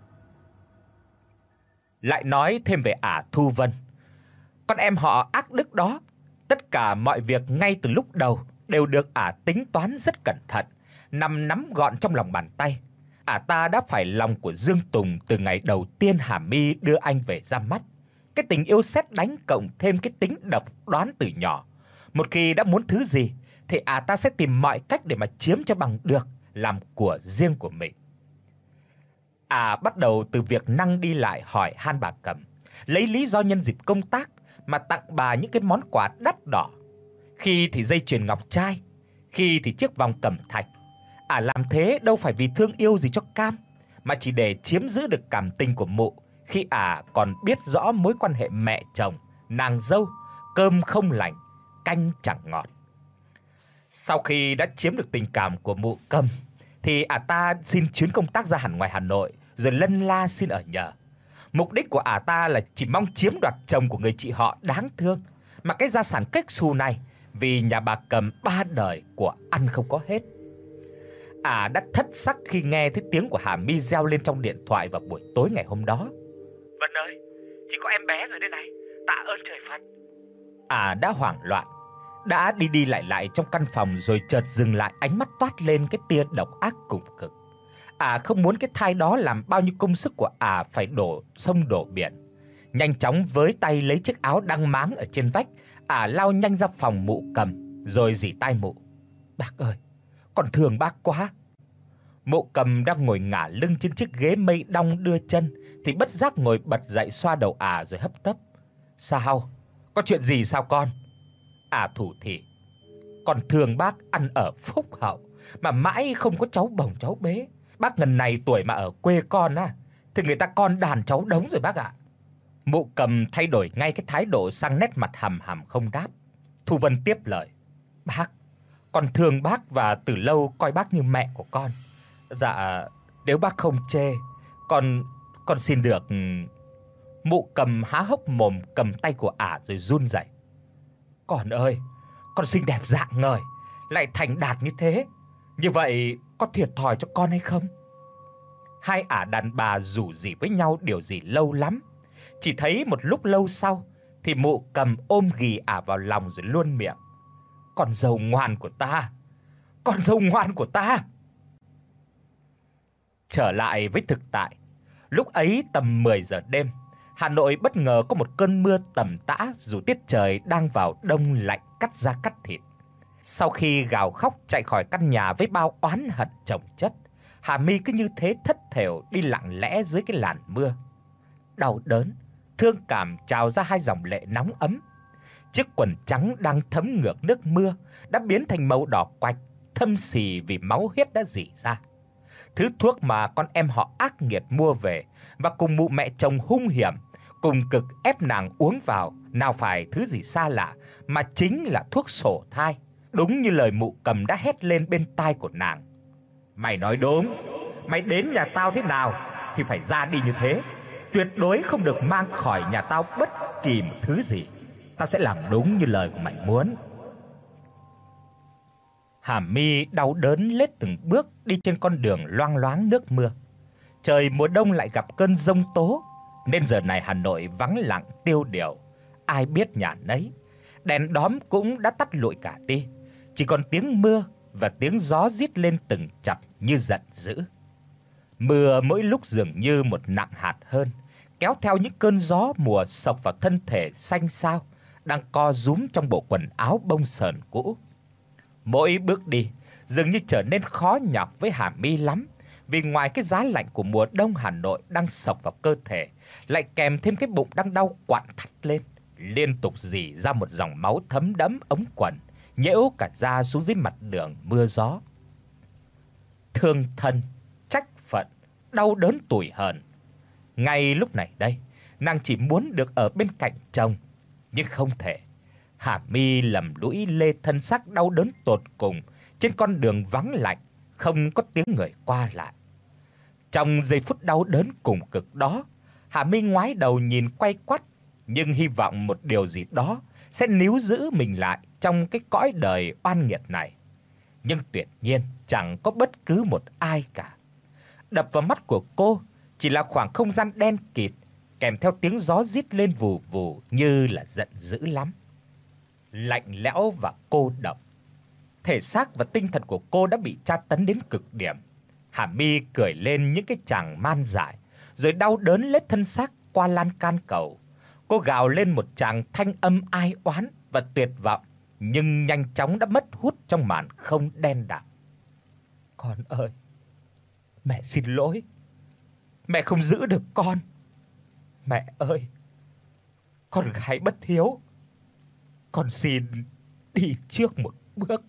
Speaker 1: Lại nói thêm về ả Thu Vân, con em họ ác đức đó, tất cả mọi việc ngay từ lúc đầu đều được ả tính toán rất cẩn thận, nằm nắm gọn trong lòng bàn tay. Ả ta đã phải lòng của Dương Tùng từ ngày đầu tiên Hà My đưa anh về ra mắt. Cái tình yêu sét đánh cộng thêm cái tính độc đoán từ nhỏ, một khi đã muốn thứ gì thì ả ta sẽ tìm mọi cách để mà chiếm cho bằng được, làm của riêng của mình. Ả bắt đầu từ việc năng đi lại hỏi han bà Cầm, lấy lý do nhân dịp công tác mà tặng bà những cái món quà đắt đỏ. Khi thì dây chuyền ngọc trai, khi thì chiếc vòng cẩm thạch. Ả làm thế đâu phải vì thương yêu gì cho Cam, mà chỉ để chiếm giữ được cảm tình của mụ, khi ả còn biết rõ mối quan hệ mẹ chồng, nàng dâu, cơm không lành, canh chẳng ngọt. Sau khi đã chiếm được tình cảm của Mụ Cầm thì ả ta xin chuyến công tác ra hẳn ngoài Hà Nội, rồi lân la xin ở nhờ. Mục đích của ả ta là chỉ mong chiếm đoạt chồng của người chị họ đáng thương, mà cái gia sản kếch xù này vì nhà bà Cầm ba đời của ăn không có hết. Ả đã thất sắc khi nghe thấy tiếng của Hà My reo lên trong điện thoại vào buổi tối ngày hôm đó.
Speaker 2: Vân ơi, chỉ có em bé rồi đây này, tạ ơn trời Phật.
Speaker 1: Ả đã hoảng loạn, đã đi đi lại lại trong căn phòng rồi chợt dừng lại, ánh mắt toát lên cái tia độc ác cùng cực. Ả không muốn cái thai đó làm bao nhiêu công sức của ả phải đổ sông đổ biển. Nhanh chóng với tay lấy chiếc áo đang máng ở trên vách, ả lao nhanh ra phòng Mụ Cầm rồi rỉ tai mụ. Bác ơi, con thương bác quá. Mộ Cầm đang ngồi ngả lưng trên chiếc ghế mây đong đưa chân thì bất giác ngồi bật dậy xoa đầu ả rồi hấp tấp. "Sao? Có chuyện gì sao con?" Ả thủ thỉ. "Con thương bác ăn ở phúc hậu mà mãi không có cháu bồng cháu bế. Bác ngần này tuổi mà ở quê con á thì người ta con đàn cháu đống rồi bác ạ." Mộ Cầm thay đổi ngay cái thái độ sang nét mặt hầm hầm không đáp. Thu Vân tiếp lời. "Bác, con thương bác và từ lâu coi bác như mẹ của con. Dạ, nếu bác không chê, con con xin được." Mộ Cầm há hốc mồm cầm tay của ả rồi run rẩy. "Con ơi, con xinh đẹp rạng ngời, lại thành đạt như thế, như vậy có thiệt thòi cho con hay không?" Hai ả đàn bà rủ rỉ với nhau điều gì lâu lắm. Chỉ thấy một lúc lâu sau thì Mộ Cầm ôm ghì ả vào lòng rồi luôn miệng. "Con dâu ngoan của ta, con dâu ngoan của ta." Trở lại với thực tại, lúc ấy tầm mười giờ đêm, Hà Nội bất ngờ có một cơn mưa tầm tã dù tiết trời đang vào đông lạnh cắt da cắt thịt. Sau khi gào khóc chạy khỏi căn nhà với bao oán hận chồng chất, Hà Mi cứ như thế thất thểu đi lặng lẽ dưới cái làn mưa. Đau đớn, thương cảm trào ra hai dòng lệ nóng ấm. Chiếc quần trắng đang thấm ngược nước mưa đã biến thành màu đỏ quạch, thâm sì vì máu huyết đã rỉ ra. Thứ thuốc mà con em họ ác nghiệt mua về và cùng mụ mẹ chồng hung hiểm cùng cực ép nàng uống vào, nào phải thứ gì xa lạ mà chính là thuốc sổ thai. Đúng như lời Mụ Cầm đã hét lên bên tai của nàng. "Mày nói đúng, mày đến nhà tao thế nào thì phải ra đi như thế, tuyệt đối không được mang khỏi nhà tao bất kỳ một thứ gì. Tao sẽ làm đúng như lời của mày muốn." Hà Mi đau đớn lết từng bước đi trên con đường loang loáng nước mưa. Trời mùa đông lại gặp cơn giông tố, nên giờ này Hà Nội vắng lặng tiêu điều, ai biết nhà nấy. Đèn đóm cũng đã tắt lụi cả đi, chỉ còn tiếng mưa và tiếng gió rít lên từng chập như giận dữ. Mưa mỗi lúc dường như một nặng hạt hơn, kéo theo những cơn gió mùa xộc vào thân thể xanh xao đang co rúm trong bộ quần áo bông sờn cũ. Mỗi bước đi dường như trở nên khó nhọc với Hà Mi lắm, vì ngoài cái giá lạnh của mùa đông Hà Nội đang xộc vào cơ thể, lại kèm thêm cái bụng đang đau quặn thắt lên, liên tục rỉ ra một dòng máu thấm đẫm ống quần, nhễu cả da xuống dưới mặt đường mưa gió. Thương thân, trách phận, đau đớn tủi hờn. Ngay lúc này đây, nàng chỉ muốn được ở bên cạnh chồng, nhưng không thể. Hà Mi lầm lũi lê thân xác đau đớn tột cùng trên con đường vắng lạnh, không có tiếng người qua lại. Trong giây phút đau đớn cùng cực đó, Hà Mi ngoái đầu nhìn quay quắt, nhưng hy vọng một điều gì đó sẽ níu giữ mình lại trong cái cõi đời oan nghiệt này. Nhưng tuyệt nhiên chẳng có bất cứ một ai cả. Đập vào mắt của cô chỉ là khoảng không gian đen kịt, kèm theo tiếng gió rít lên vù vù như là giận dữ lắm. Lạnh lẽo và cô độc. Thể xác và tinh thần của cô đã bị tra tấn đến cực điểm. Hà Mi cười lên những cái tràng man dại, rồi đau đớn lết thân xác qua lan can cầu. Cô gào lên một tràng thanh âm ai oán và tuyệt vọng, nhưng nhanh chóng đã mất hút trong màn không đen đặc. "Con ơi, mẹ xin lỗi. Mẹ không giữ được con. Mẹ ơi, con gái bất hiếu. Con xin đi trước một bước."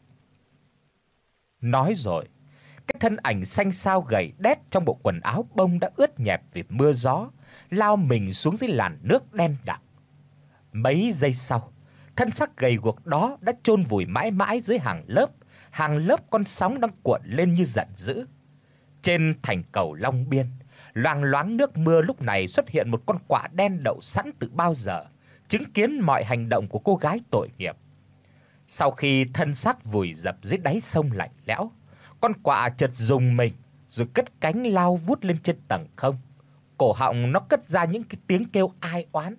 Speaker 1: Nói rồi, cái thân ảnh xanh xao gầy đét trong bộ quần áo bông đã ướt nhẹp vì mưa gió, lao mình xuống dưới làn nước đen đặc. Mấy giây sau, thân xác gầy guộc đó đã chôn vùi mãi mãi dưới hàng lớp, hàng lớp con sóng đang cuộn lên như giận dữ. Trên thành cầu Long Biên, loang loáng nước mưa lúc này xuất hiện một con quạ đen đậu sẵn từ bao giờ, chứng kiến mọi hành động của cô gái tội nghiệp. Sau khi thân xác vùi dập dưới đáy sông lạnh lẽo, con quạ chợt rùng mình rồi cất cánh lao vút lên trên tầng không. Cổ họng nó cất ra những cái tiếng kêu ai oán.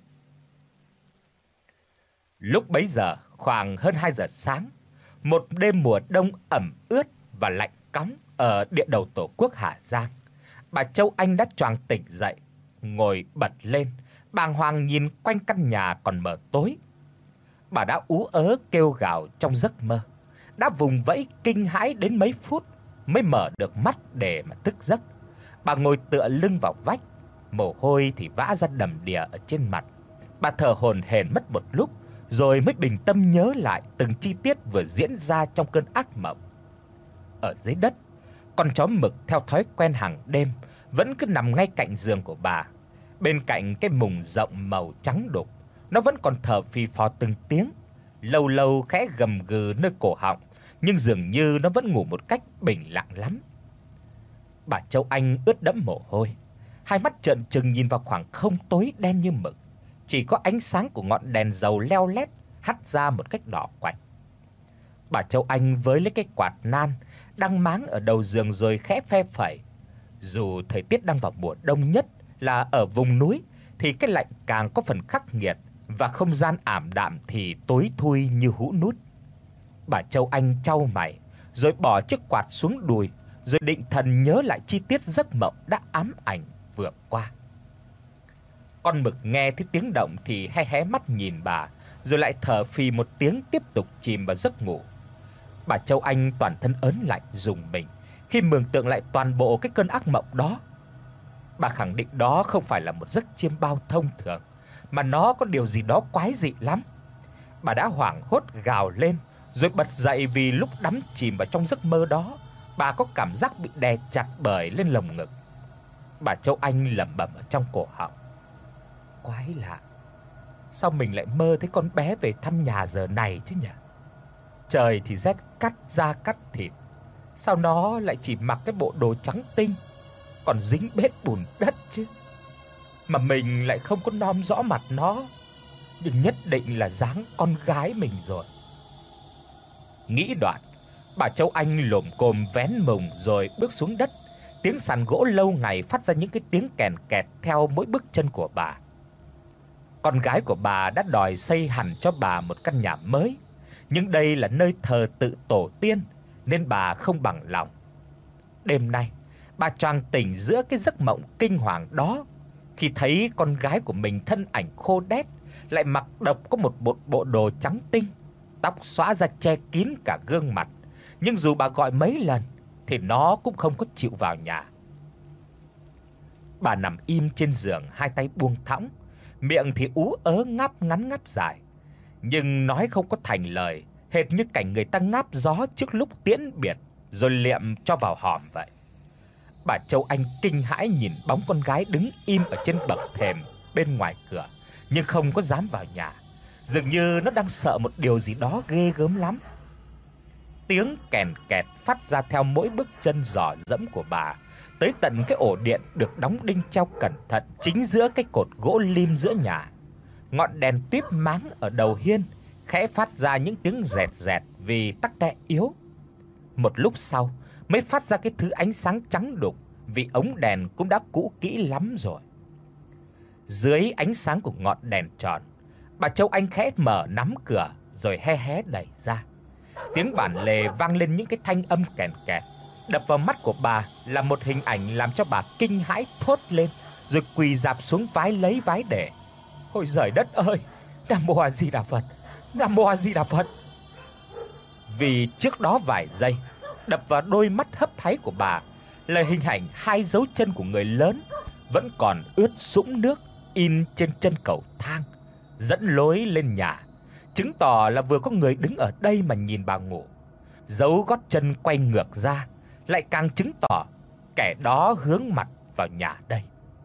Speaker 1: Lúc bấy giờ, khoảng hơn hai giờ sáng, một đêm mùa đông ẩm ướt và lạnh cóng ở địa đầu Tổ quốc Hà Giang. Bà Châu Anh đã choàng tỉnh dậy, ngồi bật lên, bàng hoàng nhìn quanh căn nhà còn mờ tối. Bà đã ú ớ kêu gào trong giấc mơ, đã vùng vẫy kinh hãi đến mấy phút mới mở được mắt để mà thức giấc. Bà ngồi tựa lưng vào vách, mồ hôi thì vã ra đầm đìa ở trên mặt. Bà thở hổn hển mất một lúc rồi mới bình tâm nhớ lại từng chi tiết vừa diễn ra trong cơn ác mộng. Ở dưới đất, con chó mực theo thói quen hàng đêm vẫn cứ nằm ngay cạnh giường của bà. Bên cạnh cái mùng rộng màu trắng đục, nó vẫn còn thở phì phò từng tiếng, lâu lâu khẽ gầm gừ nơi cổ họng, nhưng dường như nó vẫn ngủ một cách bình lặng lắm. Bà Châu Anh ướt đẫm mồ hôi, hai mắt trợn trừng nhìn vào khoảng không tối đen như mực, chỉ có ánh sáng của ngọn đèn dầu leo lét hắt ra một cách đỏ quạch. Bà Châu Anh với lấy cái quạt nan đang máng ở đầu giường rồi khẽ phe phẩy. Dù thời tiết đang vào mùa đông nhất là ở vùng núi thì cái lạnh càng có phần khắc nghiệt và không gian ảm đạm thì tối thui như hũ nút. Bà Châu Anh chau mày rồi bỏ chiếc quạt xuống đùi, rồi định thần nhớ lại chi tiết giấc mộng đã ám ảnh vừa qua. Con mực nghe thấy tiếng động thì hé hé mắt nhìn bà, rồi lại thở phì một tiếng tiếp tục chìm vào giấc ngủ. Bà Châu Anh toàn thân ớn lạnh rùng mình khi mường tượng lại toàn bộ cái cơn ác mộng đó. Bà khẳng định đó không phải là một giấc chiêm bao thông thường, mà nó có điều gì đó quái dị lắm. Bà đã hoảng hốt gào lên rồi bật dậy vì lúc đắm chìm vào trong giấc mơ đó, bà có cảm giác bị đè chặt bởi lên lồng ngực. Bà Châu Anh lẩm bẩm ở trong cổ họng: quái lạ, sao mình lại mơ thấy con bé về thăm nhà giờ này chứ nhỉ? Trời thì rét cắt da cắt thịt, sao nó lại chỉ mặc cái bộ đồ trắng tinh, còn dính bết bùn đất chứ? Mà mình lại không có nom rõ mặt nó, nhưng nhất định là dáng con gái mình rồi. Nghĩ đoạn, bà Châu Anh lồm cồm vén mùng rồi bước xuống đất. Tiếng sàn gỗ lâu ngày phát ra những cái tiếng kèn kẹt theo mỗi bước chân của bà. Con gái của bà đã đòi xây hẳn cho bà một căn nhà mới, nhưng đây là nơi thờ tự tổ tiên nên bà không bằng lòng. Đêm nay, bà choàng tỉnh giữa cái giấc mộng kinh hoàng đó khi thấy con gái của mình thân ảnh khô đét, lại mặc độc có một bộ bộ đồ trắng tinh, tóc xõa ra che kín cả gương mặt, nhưng dù bà gọi mấy lần thì nó cũng không có chịu vào nhà. Bà nằm im trên giường, hai tay buông thõng, miệng thì ú ớ ngáp ngắn ngáp dài, nhưng nói không có thành lời, hệt như cảnh người ta ngáp gió trước lúc tiễn biệt rồi liệm cho vào hòm vậy. Bà Châu Anh kinh hãi nhìn bóng con gái đứng im ở trên bậc thềm bên ngoài cửa, nhưng không có dám vào nhà, dường như nó đang sợ một điều gì đó ghê gớm lắm. Tiếng kèn kẹt phát ra theo mỗi bước chân dò dẫm của bà, tới tận cái ổ điện được đóng đinh treo cẩn thận chính giữa cái cột gỗ lim giữa nhà. Ngọn đèn tuýp máng ở đầu hiên khẽ phát ra những tiếng rẹt rẹt vì tắc đè yếu. Một lúc sau mới phát ra cái thứ ánh sáng trắng đục vì ống đèn cũng đã cũ kỹ lắm rồi. Dưới ánh sáng của ngọn đèn tròn, bà Châu Anh khẽ mở nắm cửa rồi hé hé đẩy ra. Tiếng bản lề vang lên những cái thanh âm kèn kẹt. Đập vào mắt của bà là một hình ảnh làm cho bà kinh hãi thốt lên, rồi quỳ rạp xuống vái lấy vái để. Ôi giời đất ơi, Nam Mô A Di Đà Phật, Nam Mô A Di Đà Phật. Vì trước đó vài giây, đập vào đôi mắt hấp háy của bà là hình ảnh hai dấu chân của người lớn vẫn còn ướt sũng nước in trên chân cầu thang dẫn lối lên nhà, chứng tỏ là vừa có người đứng ở đây mà nhìn bà ngủ. Dấu gót chân quay ngược ra lại càng chứng tỏ kẻ đó hướng mặt vào nhà đây.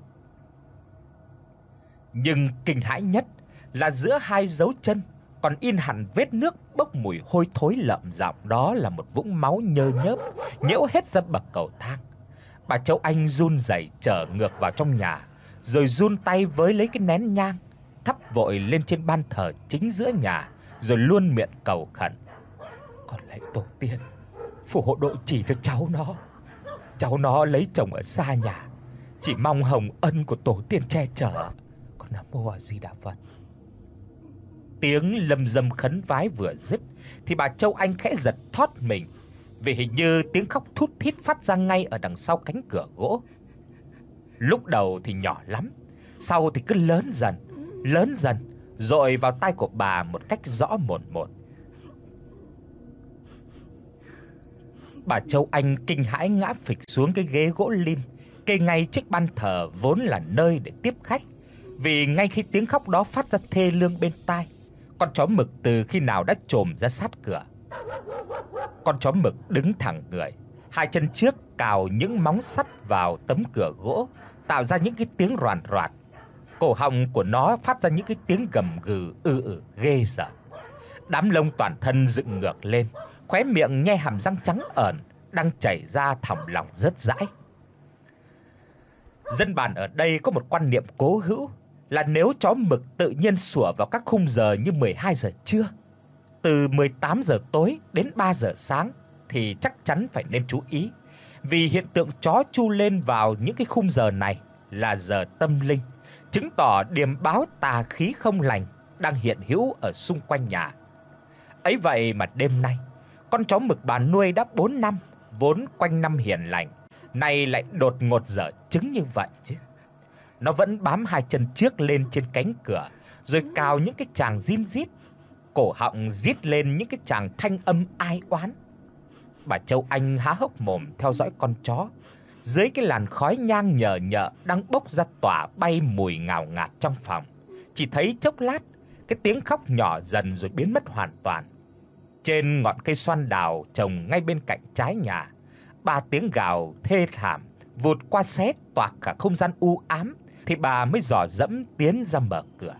Speaker 1: Nhưng kinh hãi nhất là giữa hai dấu chân còn in hẳn vết nước bốc mùi hôi thối lợm giọng, đó là một vũng máu nhơ nhớp nhễu hết ra bậc cầu thang. Bà Châu Anh run rẩy trở ngược vào trong nhà, rồi run tay với lấy cái nén nhang, thắp vội lên trên ban thờ chính giữa nhà, rồi luôn miệng cầu khẩn: "Con lạy tổ tiên, phù hộ độ trì cho cháu nó. Cháu nó lấy chồng ở xa nhà, chỉ mong hồng ân của tổ tiên che chở. Con Nam Mô A Di Đà Phật." Tiếng lầm rầm khấn vái vừa dứt thì bà Châu Anh khẽ giật thót mình, vì hình như tiếng khóc thút thít phát ra ngay ở đằng sau cánh cửa gỗ. Lúc đầu thì nhỏ lắm, sau thì cứ lớn dần, lớn dần, dội vào tai của bà một cách rõ mồn một. Bà Châu Anh kinh hãi ngã phịch xuống cái ghế gỗ lim kê ngay trước ban thờ vốn là nơi để tiếp khách. Vì ngay khi tiếng khóc đó phát ra thê lương bên tai, con chó mực từ khi nào đã trồm ra sát cửa. Con chó mực đứng thẳng người, hai chân trước cào những móng sắt vào tấm cửa gỗ, tạo ra những cái tiếng roàn roạt. Cổ họng của nó phát ra những cái tiếng gầm gừ ư ử ghê rợn. Đám lông toàn thân dựng ngược lên, khóe miệng nhe hàm răng trắng ẩn đang chảy ra thòng lòng rớt rãi. Dân bản ở đây có một quan niệm cố hữu là nếu chó mực tự nhiên sủa vào các khung giờ như mười hai giờ trưa, từ mười tám giờ tối đến ba giờ sáng thì chắc chắn phải nên chú ý, vì hiện tượng chó chu lên vào những cái khung giờ này là giờ tâm linh, chứng tỏ điềm báo tà khí không lành đang hiện hữu ở xung quanh nhà. Ấy vậy mà đêm nay, con chó mực bà nuôi đã bốn năm, vốn quanh năm hiền lành, nay lại đột ngột dở trứng như vậy chứ. Nó vẫn bám hai chân trước lên trên cánh cửa, rồi cào những cái tràng rin rít, cổ họng rít lên những cái tràng thanh âm ai oán. Bà Châu Anh há hốc mồm theo dõi con chó. Dưới cái làn khói nhang nhờ nhợ đang bốc ra tỏa bay mùi ngào ngạt trong phòng, chỉ thấy chốc lát cái tiếng khóc nhỏ dần rồi biến mất hoàn toàn. Trên ngọn cây xoan đào trồng ngay bên cạnh trái nhà, ba tiếng gào thê thảm vụt qua xé toạc cả không gian u ám, thì bà mới dò dẫm tiến ra mở cửa.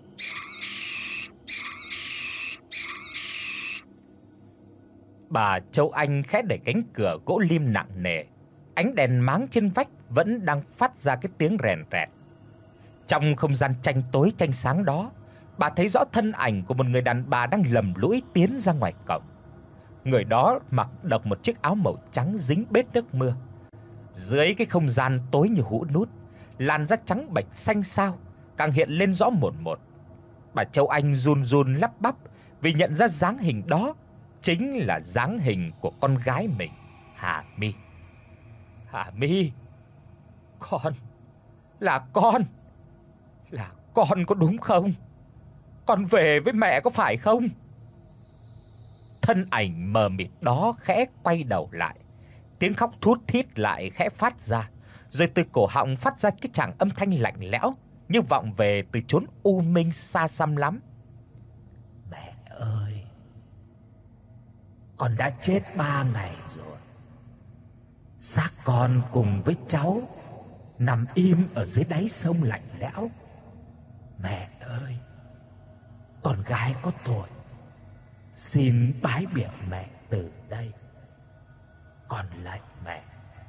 Speaker 1: Bà Châu Anh khẽ đẩy cánh cửa gỗ lim nặng nề. Ánh đèn máng trên vách vẫn đang phát ra cái tiếng rèn rẹt. Trong không gian tranh tối tranh sáng đó, bà thấy rõ thân ảnh của một người đàn bà đang lầm lũi tiến ra ngoài cổng. Người đó mặc độc một chiếc áo màu trắng dính bết nước mưa. Dưới cái không gian tối như hũ nút, làn da trắng bệch xanh xao càng hiện lên rõ một một. Bà Châu Anh run run lắp bắp vì nhận ra dáng hình đó chính là dáng hình của con gái mình, Hà My. Hà My, con, là con, là con có đúng không? Con về với mẹ có phải không? Thân ảnh mờ mịt đó khẽ quay đầu lại, tiếng khóc thút thít lại khẽ phát ra, rồi từ cổ họng phát ra cái tràng âm thanh lạnh lẽo như vọng về từ chốn u minh xa xăm lắm. Mẹ ơi, con đã chết ba ngày rồi. Xác con cùng với cháu nằm im ở dưới đáy sông lạnh lẽo. Mẹ ơi, con gái có tội, xin bái biệt mẹ từ đây. Con lạy mẹ.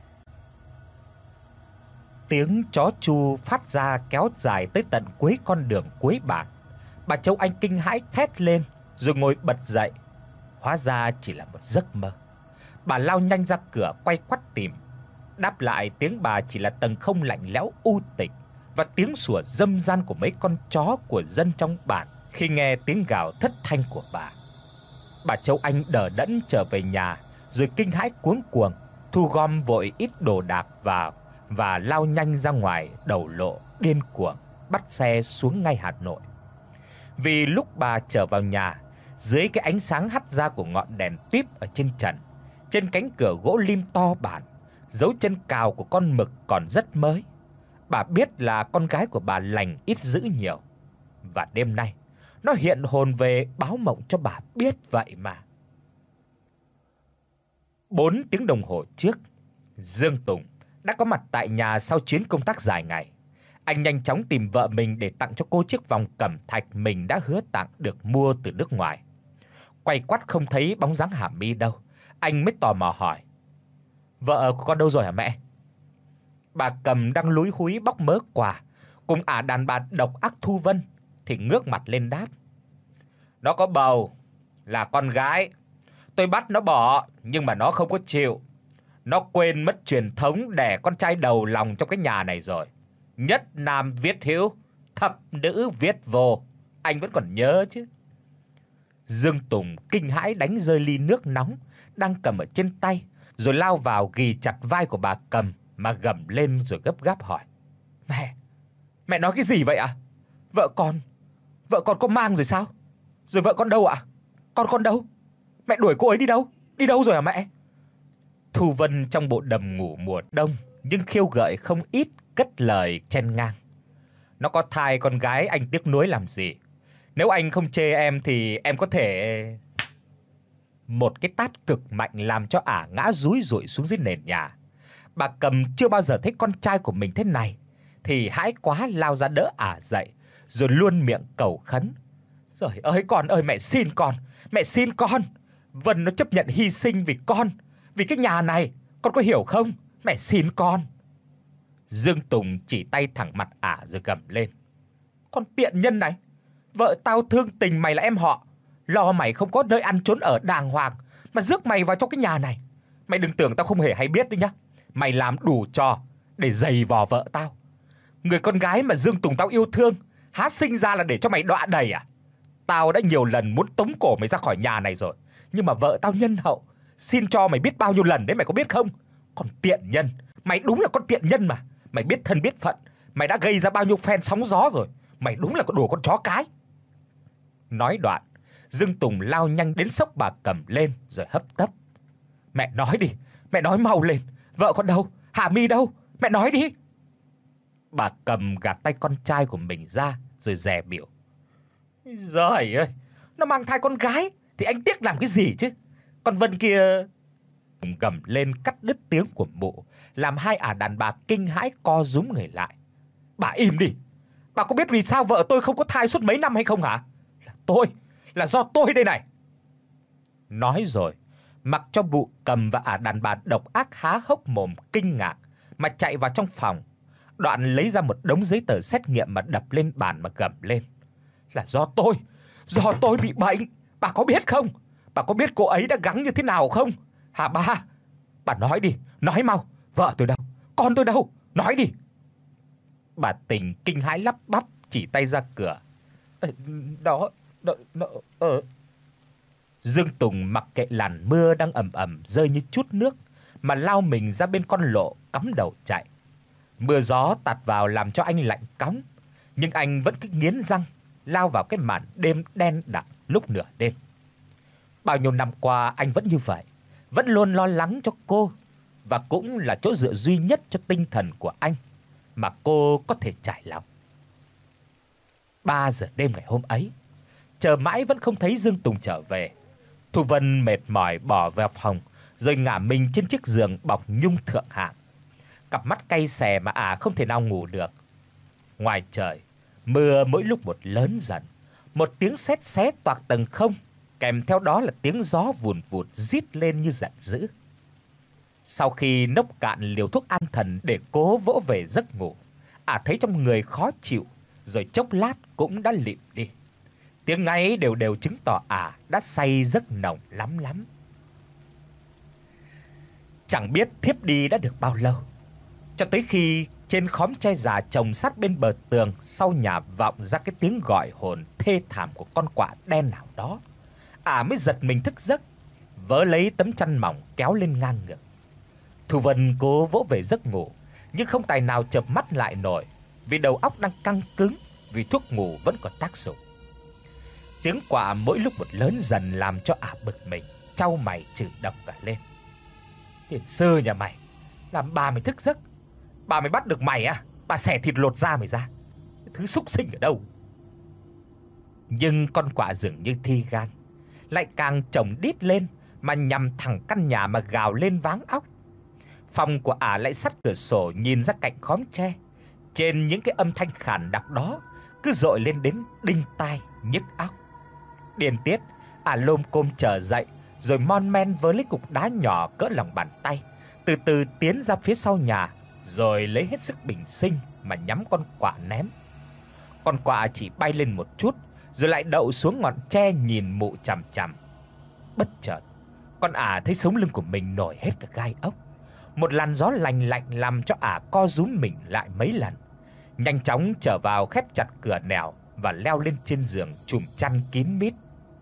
Speaker 1: Tiếng chó chu phát ra kéo dài tới tận cuối con đường cuối bản. Bà Châu Anh kinh hãi thét lên rồi ngồi bật dậy. Hóa ra chỉ là một giấc mơ. Bà lao nhanh ra cửa quay quắt tìm. Đáp lại tiếng bà chỉ là tầng không lạnh lẽo u tịch và tiếng sủa râm ran của mấy con chó của dân trong bản khi nghe tiếng gào thất thanh của bà. Bà Châu Anh đờ đẫn trở về nhà rồi kinh hãi cuống cuồng thu gom vội ít đồ đạc vào và lao nhanh ra ngoài đầu lộ điên cuồng bắt xe xuống ngay Hà Nội. Vì lúc bà trở vào nhà, dưới cái ánh sáng hắt ra của ngọn đèn tuýp ở trên trần, trên cánh cửa gỗ lim to bản, dấu chân cào của con mực còn rất mới. Bà biết là con gái của bà lành ít dữ nhiều, và đêm nay nó hiện hồn về báo mộng cho bà biết vậy mà. Bốn tiếng đồng hồ trước, Dương Tùng đã có mặt tại nhà sau chuyến công tác dài ngày. Anh nhanh chóng tìm vợ mình để tặng cho cô chiếc vòng cẩm thạch mình đã hứa tặng được mua từ nước ngoài. Quay quắt không thấy bóng dáng Hà My đâu, anh mới tò mò hỏi: "Vợ của con đâu rồi hả mẹ?" Bà Cầm đang lúi húi bóc mớ quà cùng ả đàn bà độc ác Thu Vân thì ngước mặt lên đáp: "Nó có bầu, là con gái. Tôi bắt nó bỏ nhưng mà nó không có chịu. Nó quên mất truyền thống đẻ con trai đầu lòng trong cái nhà này rồi. Nhất nam viết hữu, thập nữ viết vô. Anh vẫn còn nhớ chứ." Dương Tùng kinh hãi đánh rơi ly nước nóng đang cầm ở trên tay, rồi lao vào ghì chặt vai của bà Cầm mà gầm lên rồi gấp gáp hỏi: "Mẹ, mẹ nói cái gì vậy ạ? À? Vợ con, vợ con có mang rồi sao? Rồi vợ con đâu ạ? À? Con con đâu? Mẹ đuổi cô ấy đi đâu? Đi đâu rồi hả mẹ?" Thu Vân trong bộ đầm ngủ mùa đông nhưng khiêu gợi không ít cất lời chen ngang. Nó có thai con gái anh tiếc nuối làm gì? Nếu anh không chê em thì em có thể... Một cái tát cực mạnh làm cho ả ngã rúi rụi xuống dưới nền nhà. Bà Cầm chưa bao giờ thấy con trai của mình thế này thì hãi quá lao ra đỡ ả dậy, rồi luôn miệng cầu khấn. "Trời ơi con ơi, mẹ xin con, mẹ xin con. Vân nó chấp nhận hy sinh vì con, vì cái nhà này, con có hiểu không? Mẹ xin con." Dương Tùng chỉ tay thẳng mặt ả rồi gầm lên: "Con tiện nhân này, vợ tao thương tình mày là em họ, lo mày không có nơi ăn trốn ở đàng hoàng mà rước mày vào trong cái nhà này. Mày đừng tưởng tao không hề hay biết đấy nhá. Mày làm đủ trò để giày vò vợ tao. Người con gái mà Dương Tùng tao yêu thương, há sinh ra là để cho mày đọa đầy à? Tao đã nhiều lần muốn tống cổ mày ra khỏi nhà này rồi, nhưng mà vợ tao nhân hậu, xin cho mày biết bao nhiêu lần đấy mày có biết không? Còn tiện nhân, mày đúng là con tiện nhân mà. Mày biết thân biết phận, mày đã gây ra bao nhiêu phen sóng gió rồi. Mày đúng là con đồ con chó cái." Nói đoạn, Dương Tùng lao nhanh đến xốc bà Cầm lên rồi hấp tấp: "Mẹ nói đi, mẹ nói mau lên, vợ con đâu? Hà My đâu? Mẹ nói đi." Bà Cầm gạt tay con trai của mình ra rồi dè bỉu: "Giời ơi, nó mang thai con gái thì anh tiếc làm cái gì chứ? Con Vân kia..." Gầm lên cắt đứt tiếng của mụ, làm hai ả đàn bà kinh hãi co rúm người lại. "Bà im đi. Bà có biết vì sao vợ tôi không có thai suốt mấy năm hay không hả? Là tôi, là do tôi đây này." Nói rồi, mặc cho bụ Cầm và ả đàn bà độc ác há hốc mồm kinh ngạc mà chạy vào trong phòng. Đoạn lấy ra một đống giấy tờ xét nghiệm mà đập lên bàn mà gầm lên: "Là do tôi, do tôi bị bệnh. Bà có biết không? Bà có biết cô ấy đã gắng như thế nào không? Hả ba? Bà nói đi, nói mau, vợ tôi đâu? Con tôi đâu? Nói đi." Bà Tình kinh hãi lắp bắp chỉ tay ra cửa: "Đó, đó, đó ờ." Dương Tùng mặc kệ làn mưa đang ầm ầm rơi như chút nước mà lao mình ra bên con lộ cắm đầu chạy. Mưa gió tạt vào làm cho anh lạnh cóng, nhưng anh vẫn cứ nghiến răng lao vào cái màn đêm đen đặc lúc nửa đêm. Bao nhiêu năm qua anh vẫn như vậy, vẫn luôn lo lắng cho cô, và cũng là chỗ dựa duy nhất cho tinh thần của anh mà cô có thể trải lòng. ba giờ đêm ngày hôm ấy, chờ mãi vẫn không thấy Dương Tùng trở về. Thu Vân mệt mỏi bỏ vào phòng, rồi ngả mình trên chiếc giường bọc nhung thượng hạng. Cặp mắt cay xè mà ả không thể nào ngủ được. Ngoài trời, mưa mỗi lúc một lớn dần, một tiếng sét xé toạc tầng không, kèm theo đó là tiếng gió vùn vụt rít lên như giận dữ. Sau khi nốc cạn liều thuốc an thần để cố vỗ về giấc ngủ, ả thấy trong người khó chịu, rồi chốc lát cũng đã lịm đi. Tiếng ngáy đều đều chứng tỏ ả đã say giấc nồng lắm lắm. Chẳng biết thiếp đi đã được bao lâu, cho tới khi trên khóm tre già trồng sát bên bờ tường sau nhà vọng ra cái tiếng gọi hồn thê thảm của con quạ đen nào đó, ả mới giật mình thức giấc, vớ lấy tấm chăn mỏng kéo lên ngang ngực. Thu Vân cố vỗ về giấc ngủ, nhưng không tài nào chợp mắt lại nổi, vì đầu óc đang căng cứng, vì thuốc ngủ vẫn còn tác dụng. Tiếng quạ mỗi lúc một lớn dần làm cho ả bực mình, chau mày chửi độc cả lên: "Tiền sư nhà mày, làm bà mày thức giấc, bà mày bắt được mày à? Bà xẻ thịt lột da mày ra. Thứ súc sinh ở đâu?" Nhưng con quạ dường như thi gan, lại càng chồng đít lên mà nhằm thẳng căn nhà mà gào lên váng óc. Phòng của ả lại sát cửa sổ nhìn ra cạnh khóm tre. Trên những cái âm thanh khàn đặc đó cứ dội lên đến đinh tai nhức óc. Điên tiết, ả lôm côm trở dậy, rồi mon men với lấy cục đá nhỏ cỡ lòng bàn tay, từ từ tiến ra phía sau nhà, rồi lấy hết sức bình sinh mà nhắm con quạ ném. Con quạ chỉ bay lên một chút, rồi lại đậu xuống ngọn tre nhìn mụ chằm chằm. Bất chợt, con ả thấy sống lưng của mình nổi hết cả gai ốc. Một làn gió lạnh lạnh làm cho ả co rúm mình lại mấy lần, nhanh chóng trở vào khép chặt cửa nẻo và leo lên trên giường trùm chăn kín mít.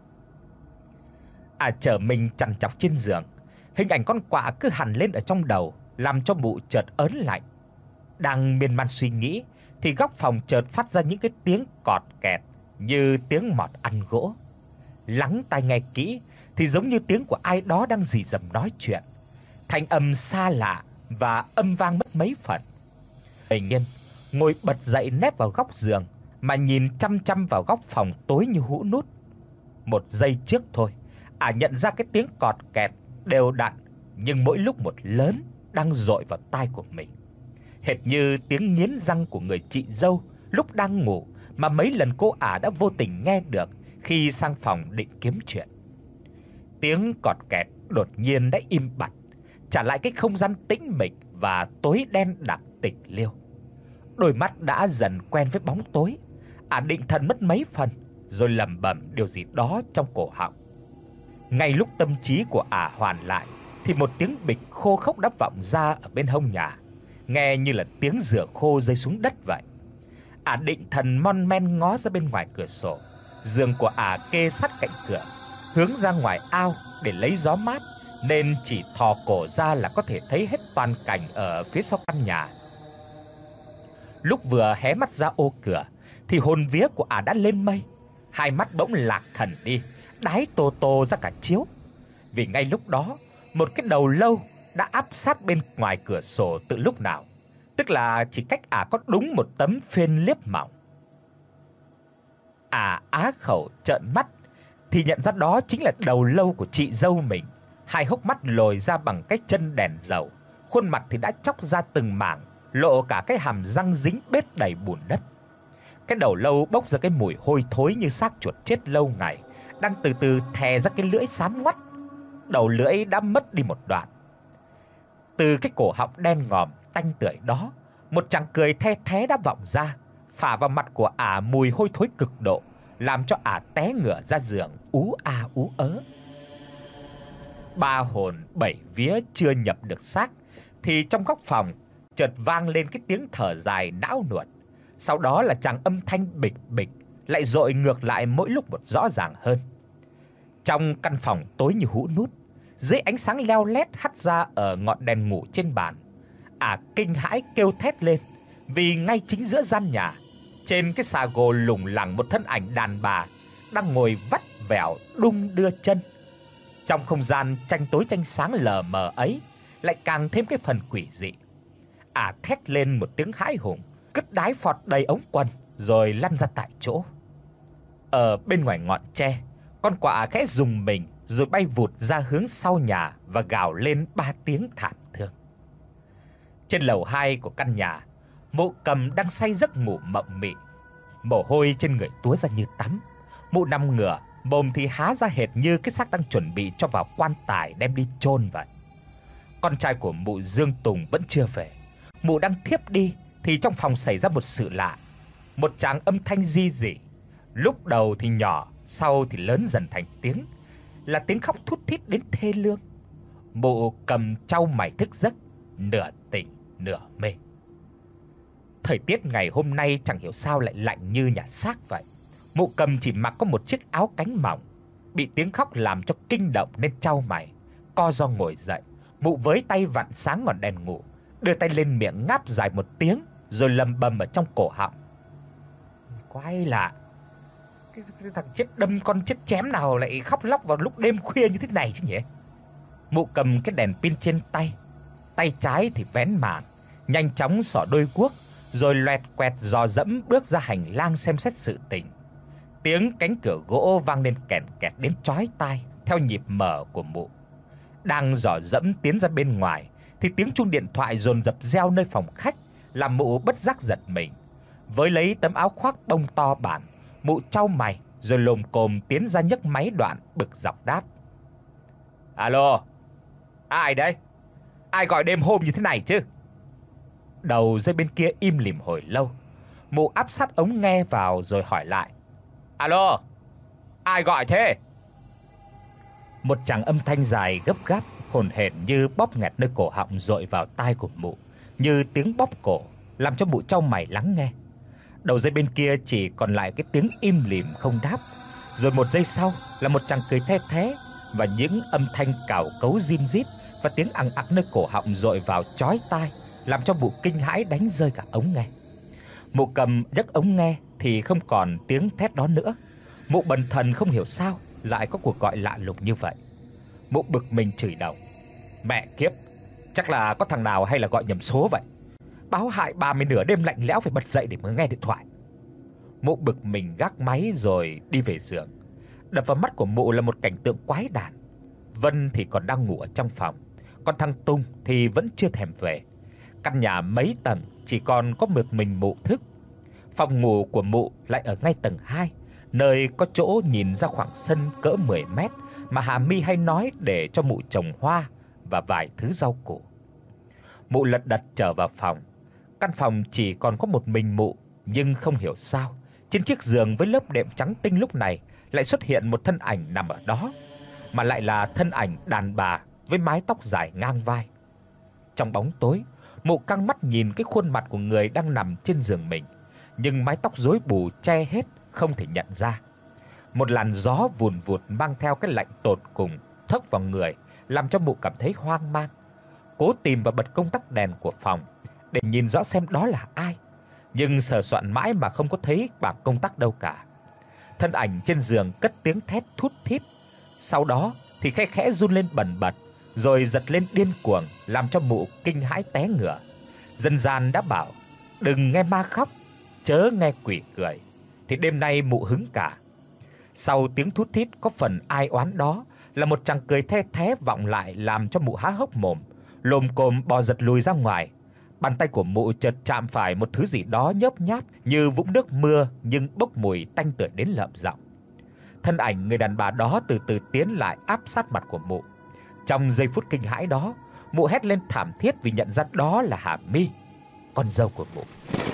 Speaker 1: Ả trở mình chằn chọc trên giường, hình ảnh con quạ cứ hằn lên ở trong đầu, làm cho mụ chợt ớn lạnh. Đang miên man suy nghĩ thì góc phòng chợt phát ra những cái tiếng cọt kẹt như tiếng mọt ăn gỗ. Lắng tai nghe kỹ thì giống như tiếng của ai đó đang rì rầm nói chuyện. thanh âm xa lạ và âm vang mất mấy phần. Bình Nhiên ngồi bật dậy nép vào góc giường mà nhìn chăm chăm vào góc phòng tối như hũ nút. Một giây trước thôi, ả nhận ra cái tiếng cọt kẹt đều đặn nhưng mỗi lúc một lớn đang dội vào tai của mình. Hệt như tiếng nghiến răng của người chị dâu lúc đang ngủ mà mấy lần cô ả đã vô tình nghe được khi sang phòng định kiếm chuyện. Tiếng cọt kẹt đột nhiên đã im bặt, trả lại cái không gian tĩnh mịch và tối đen đặc tịch liêu. Đôi mắt đã dần quen với bóng tối, ả định thần mất mấy phần rồi lẩm bẩm điều gì đó trong cổ họng. Ngay lúc tâm trí của ả hoàn lại thì một tiếng bịch khô khốc đã vọng ra ở bên hông nhà, nghe như là tiếng rửa khô rơi xuống đất vậy. Ả định thần mon men ngó ra bên ngoài cửa sổ. Giường của ả kê sát cạnh cửa, hướng ra ngoài ao để lấy gió mát, nên chỉ thò cổ ra là có thể thấy hết toàn cảnh ở phía sau căn nhà. Lúc vừa hé mắt ra ô cửa thì hồn vía của ả đã lên mây, hai mắt bỗng lạc thần đi, đái tô tô ra cả chiếu. Vì ngay lúc đó, một cái đầu lâu đã áp sát bên ngoài cửa sổ từ lúc nào, tức là chỉ cách ả có đúng một tấm phên liếp mỏng. Ả á khẩu trợn mắt thì nhận ra đó chính là đầu lâu của chị dâu mình, hai hốc mắt lồi ra bằng cái chân đèn dầu, khuôn mặt thì đã chóc ra từng mảng, lộ cả cái hàm răng dính bết đầy bùn đất. Cái đầu lâu bốc ra cái mùi hôi thối như xác chuột chết lâu ngày, đang từ từ thè ra cái lưỡi xám ngoắt. Đầu lưỡi đã mất đi một đoạn. Từ cái cổ họng đen ngòm tanh tưởi đó, một tràng cười the thé đã vọng ra, phả vào mặt của ả mùi hôi thối cực độ, làm cho ả té ngửa ra giường ú a ú ớ. Ba hồn bảy vía chưa nhập được xác thì trong góc phòng chợt vang lên cái tiếng thở dài não nuột. Sau đó là tràng âm thanh bịch bịch lại dội ngược lại mỗi lúc một rõ ràng hơn. Trong căn phòng tối như hũ nút, dưới ánh sáng leo lét hắt ra ở ngọn đèn ngủ trên bàn, ả kinh hãi kêu thét lên, vì ngay chính giữa gian nhà, trên cái xà gồ lủng lẳng một thân ảnh đàn bà đang ngồi vắt vẻo đung đưa chân. Trong không gian tranh tối tranh sáng lờ mờ ấy lại càng thêm cái phần quỷ dị. Ả thét lên một tiếng hãi hùng, cứt đái phọt đầy ống quần rồi lăn ra tại chỗ. Ở bên ngoài ngọn tre, con quạ khẽ rùng mình rồi bay vụt ra hướng sau nhà và gào lên ba tiếng thảm thương. Trên lầu hai của căn nhà, Mụ Cầm đang say giấc ngủ mộng mị, mồ hôi trên người túa ra như tắm. Mụ nằm ngửa, mồm thì há ra hệt như cái xác đang chuẩn bị cho vào quan tài đem đi chôn vậy. Con trai của mụ Dương Tùng vẫn chưa về. Mụ đang thiếp đi thì trong phòng xảy ra một sự lạ. Một tràng âm thanh ri rỉ, lúc đầu thì nhỏ, sau thì lớn dần thành tiếng, là tiếng khóc thút thít đến thê lương. Mụ Cầm chau mày thức giấc, nửa tỉnh nửa mê. Thời tiết ngày hôm nay chẳng hiểu sao lại lạnh như nhà xác vậy. Mụ Cầm chỉ mặc có một chiếc áo cánh mỏng, bị tiếng khóc làm cho kinh động nên chau mày, co ro ngồi dậy. Mụ với tay vặn sáng ngọn đèn ngủ, đưa tay lên miệng ngáp dài một tiếng rồi lầm bầm ở trong cổ họng. Quái lạ, cái, cái thằng chết đâm con chết chém nào lại khóc lóc vào lúc đêm khuya như thế này chứ nhỉ? Mụ cầm cái đèn pin trên tay, tay trái thì vén màn, nhanh chóng xỏ đôi guốc rồi loẹt quẹt dò dẫm bước ra hành lang xem xét sự tình. Tiếng cánh cửa gỗ vang lên kèn kẹt đến chói tai theo nhịp mở của mụ. Đang dò dẫm tiến ra bên ngoài thì tiếng chuông điện thoại dồn dập reo nơi phòng khách, làm mụ bất giác giật mình. Với lấy tấm áo khoác bông to bản, mụ chau mày rồi lồm cồm tiến ra nhấc máy đoạn bực dọc đáp. Alo, ai đấy? Ai gọi đêm hôm như thế này chứ? Đầu dây bên kia im lìm hồi lâu. Mụ áp sát ống nghe vào rồi hỏi lại. Alo, ai gọi thế? Một tràng âm thanh dài gấp gáp, hồn hển như bóp nghẹt nơi cổ họng dội vào tai của mụ, như tiếng bóp cổ, làm cho mụ chau mày lắng nghe. Đầu dây bên kia chỉ còn lại cái tiếng im lìm không đáp. Rồi một giây sau là một tràng cười the thé và những âm thanh cào cấu rin rít và tiếng ằng ặc nơi cổ họng dội vào chói tai, làm cho mụ kinh hãi đánh rơi cả ống nghe. Mụ cầm nhấc ống nghe thì không còn tiếng thét đó nữa. Mụ bần thần không hiểu sao lại có cuộc gọi lạ lùng như vậy. Mụ bực mình chửi đầu. Mẹ kiếp, Chắc là có thằng nào hay là gọi nhầm số vậy. Báo hại bà mày nửa đêm lạnh lẽo phải bật dậy để mới nghe điện thoại. Mụ bực mình gác máy rồi đi về giường. Đập vào mắt của mụ là một cảnh tượng quái đản. Vân thì còn đang ngủ ở trong phòng, còn thằng Tung thì vẫn chưa thèm về. Căn nhà mấy tầng chỉ còn có một mình mụ thức. Phòng ngủ của mụ lại ở ngay tầng hai, nơi có chỗ nhìn ra khoảng sân cỡ mười mét mà Hà Mi hay nói để cho mụ trồng hoa và vài thứ rau củ. Mụ lật đật trở vào phòng. Căn phòng chỉ còn có một mình mụ, nhưng không hiểu sao, trên chiếc giường với lớp đệm trắng tinh lúc này lại xuất hiện một thân ảnh nằm ở đó, mà lại là thân ảnh đàn bà với mái tóc dài ngang vai. Trong bóng tối, mụ căng mắt nhìn cái khuôn mặt của người đang nằm trên giường mình, nhưng mái tóc rối bù che hết, không thể nhận ra. Một làn gió vùn vụt mang theo cái lạnh tột cùng thốc vào người, làm cho mụ cảm thấy hoang mang. Cố tìm và bật công tắc đèn của phòng để nhìn rõ xem đó là ai, nhưng sờ soạn mãi mà không có thấy bảng công tắc đâu cả. Thân ảnh trên giường cất tiếng thét thút thít, sau đó thì khẽ khẽ run lên bần bật, rồi giật lên điên cuồng, làm cho mụ kinh hãi té ngửa. Dân gian đã bảo đừng nghe ma khóc, chớ nghe quỷ cười, thì đêm nay mụ hứng cả. Sau tiếng thút thít có phần ai oán đó là một tràng cười the thé vọng lại, làm cho mụ há hốc mồm, lồm cồm bò giật lùi ra ngoài. Bàn tay của mụ chợt chạm phải một thứ gì đó nhớp nháp như vũng nước mưa, nhưng bốc mùi tanh tưởi đến lợm giọng. Thân ảnh người đàn bà đó từ từ tiến lại, áp sát mặt của mụ. Trong giây phút kinh hãi đó, mụ hét lên thảm thiết vì nhận ra đó là Hà Mi, con dâu của mụ.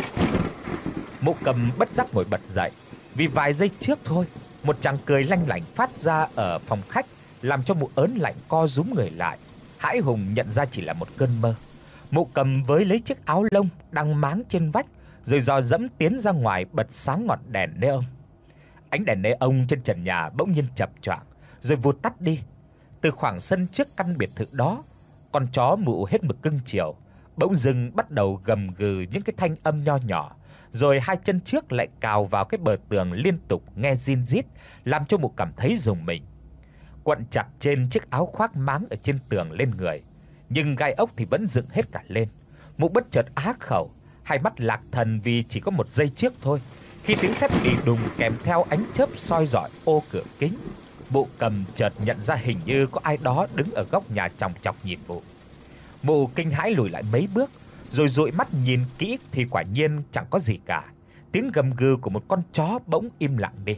Speaker 1: Mụ Cầm bất giác ngồi bật dậy, vì vài giây trước thôi, một tràng cười lanh lảnh phát ra ở phòng khách, làm cho mụ ớn lạnh co rúm người lại, hãi hùng nhận ra chỉ là một cơn mơ. Mụ Cầm với lấy chiếc áo lông đang máng trên vách, rồi dò dẫm tiến ra ngoài, bật sáng ngọn đèn neon. Ánh đèn neon trên trần nhà bỗng nhiên chập choạng, rồi vụt tắt đi. Từ khoảng sân trước căn biệt thự đó, con chó mụ hết mực cưng chiều bỗng dưng bắt đầu gầm gừ những cái thanh âm nho nhỏ, rồi hai chân trước lại cào vào cái bờ tường liên tục nghe rin rít, làm cho mụ cảm thấy rùng mình. Quặn chặt trên chiếc áo khoác máng ở trên tường lên người, nhưng gai ốc thì vẫn dựng hết cả lên. Mụ bất chợt á khẩu, hai mắt lạc thần vì chỉ có một giây trước thôi, khi tiếng sét đi đùng kèm theo ánh chớp soi rọi ô cửa kính, Mụ Cầm chợt nhận ra hình như có ai đó đứng ở góc nhà chòng chọc nhìn mụ. Mụ kinh hãi lùi lại mấy bước, rồi dụi mắt nhìn kỹ thì quả nhiên chẳng có gì cả. Tiếng gầm gừ của một con chó bỗng im lặng đi.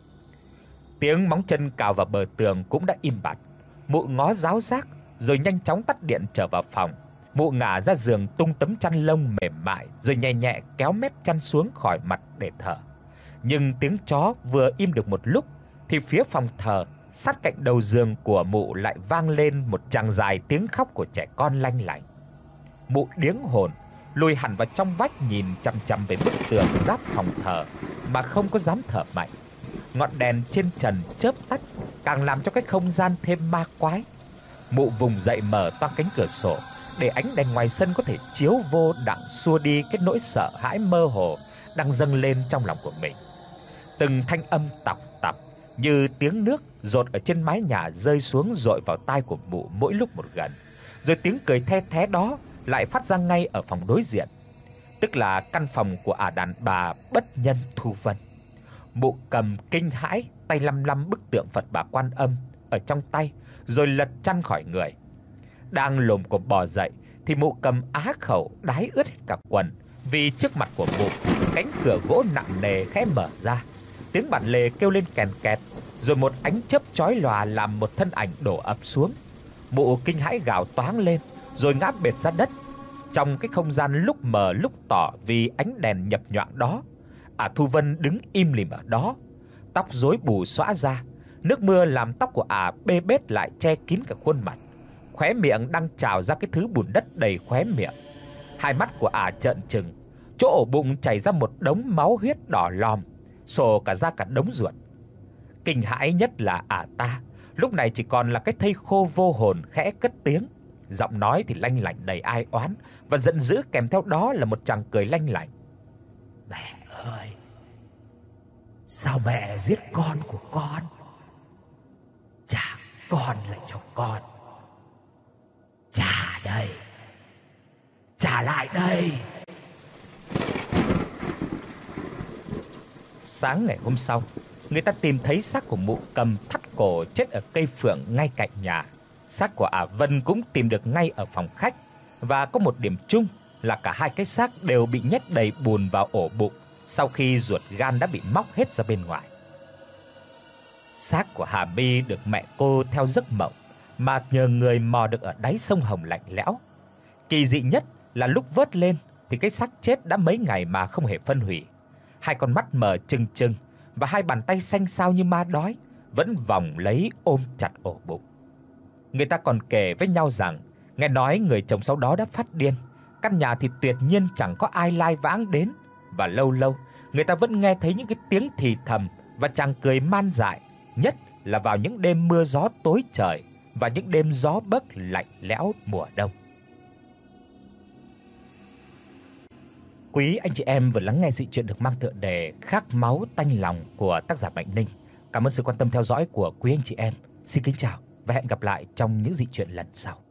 Speaker 1: Tiếng móng chân cào vào bờ tường cũng đã im bặt. Mụ ngó ráo rác rồi nhanh chóng tắt điện trở vào phòng. Mụ ngả ra giường tung tấm chăn lông mềm mại, rồi nhẹ nhẹ kéo mép chăn xuống khỏi mặt để thở. Nhưng tiếng chó vừa im được một lúc thì phía phòng thờ sát cạnh đầu giường của mụ lại vang lên một tràng dài tiếng khóc của trẻ con lanh lảnh. Mụ điếng hồn, lùi hẳn vào trong vách nhìn chằm chằm về bức tường giáp phòng thờ mà không có dám thở mạnh. Ngọn đèn trên trần chớp tắt càng làm cho cái không gian thêm ma quái. Mụ vùng dậy mở toang cánh cửa sổ để ánh đèn ngoài sân có thể chiếu vô đặng xua đi cái nỗi sợ hãi mơ hồ đang dâng lên trong lòng của mình. Từng thanh âm tọc tọc như tiếng nước dột ở trên mái nhà rơi xuống dội vào tai của mụ mỗi lúc một gần. Rồi tiếng cười the thé đó lại phát ra ngay ở phòng đối diện, tức là căn phòng của ả đàn bà bất nhân Thu Vân. Mụ Cầm kinh hãi, tay lăm lăm bức tượng Phật Bà Quan Âm ở trong tay, rồi lật chăn khỏi người. Đang lồm cồm bò dậy thì mụ Cầm á khẩu đái ướt hết cả quần, vì trước mặt của mụ, cánh cửa gỗ nặng nề khẽ mở ra. Tiếng bản lề kêu lên kèn kẹt, rồi một ánh chớp chói lòa làm một thân ảnh đổ ập xuống. Mụ kinh hãi gào toáng lên, rồi ngã bệt ra đất. Trong cái không gian lúc mờ lúc tỏ vì ánh đèn nhập nhoạng đó, ả Thu Vân đứng im lìm ở đó, tóc rối bù xõa ra, nước mưa làm tóc của ả bê bết lại che kín cả khuôn mặt. Khóe miệng đang trào ra cái thứ bùn đất đầy khóe miệng. Hai mắt của ả trợn trừng, chỗ ổ bụng chảy ra một đống máu huyết đỏ lòm, sổ cả ra cả đống ruột. Kinh hãi nhất là ả ta lúc này chỉ còn là cái thây khô vô hồn khẽ cất tiếng, giọng nói thì lanh lảnh đầy ai oán và giận dữ, kèm theo đó là một tràng cười lanh lảnh. Mẹ ơi, sao mẹ giết con của con? Trả con lại cho con. Trả đây. trả lại đây. Sáng ngày hôm sau, người ta tìm thấy xác của mụ Cầm thắt cổ chết ở cây phượng ngay cạnh nhà. Xác của ả Vân cũng tìm được ngay ở phòng khách, và có một điểm chung là cả hai cái xác đều bị nhét đầy bùn vào ổ bụng sau khi ruột gan đã bị móc hết ra bên ngoài. Xác của Hà My được mẹ cô theo giấc mộng mà nhờ người mò được ở đáy sông Hồng lạnh lẽo. Kỳ dị nhất là lúc vớt lên thì cái xác chết đã mấy ngày mà không hề phân hủy. Hai con mắt mở trừng trừng và hai bàn tay xanh xao như ma đói vẫn vòng lấy ôm chặt ổ bụng. Người ta còn kể với nhau rằng nghe nói người chồng sau đó đã phát điên, căn nhà thì tuyệt nhiên chẳng có ai lai vãng đến, và lâu lâu người ta vẫn nghe thấy những cái tiếng thì thầm và chàng cười man dại, nhất là vào những đêm mưa gió tối trời và những đêm gió bấc lạnh lẽo mùa đông. Quý anh chị em vừa lắng nghe dị truyện được mang tựa đề Khát máu tanh lòng của tác giả Mạnh Ninh. Cảm ơn sự quan tâm theo dõi của quý anh chị em. Xin kính chào và hẹn gặp lại trong những dị truyện lần sau.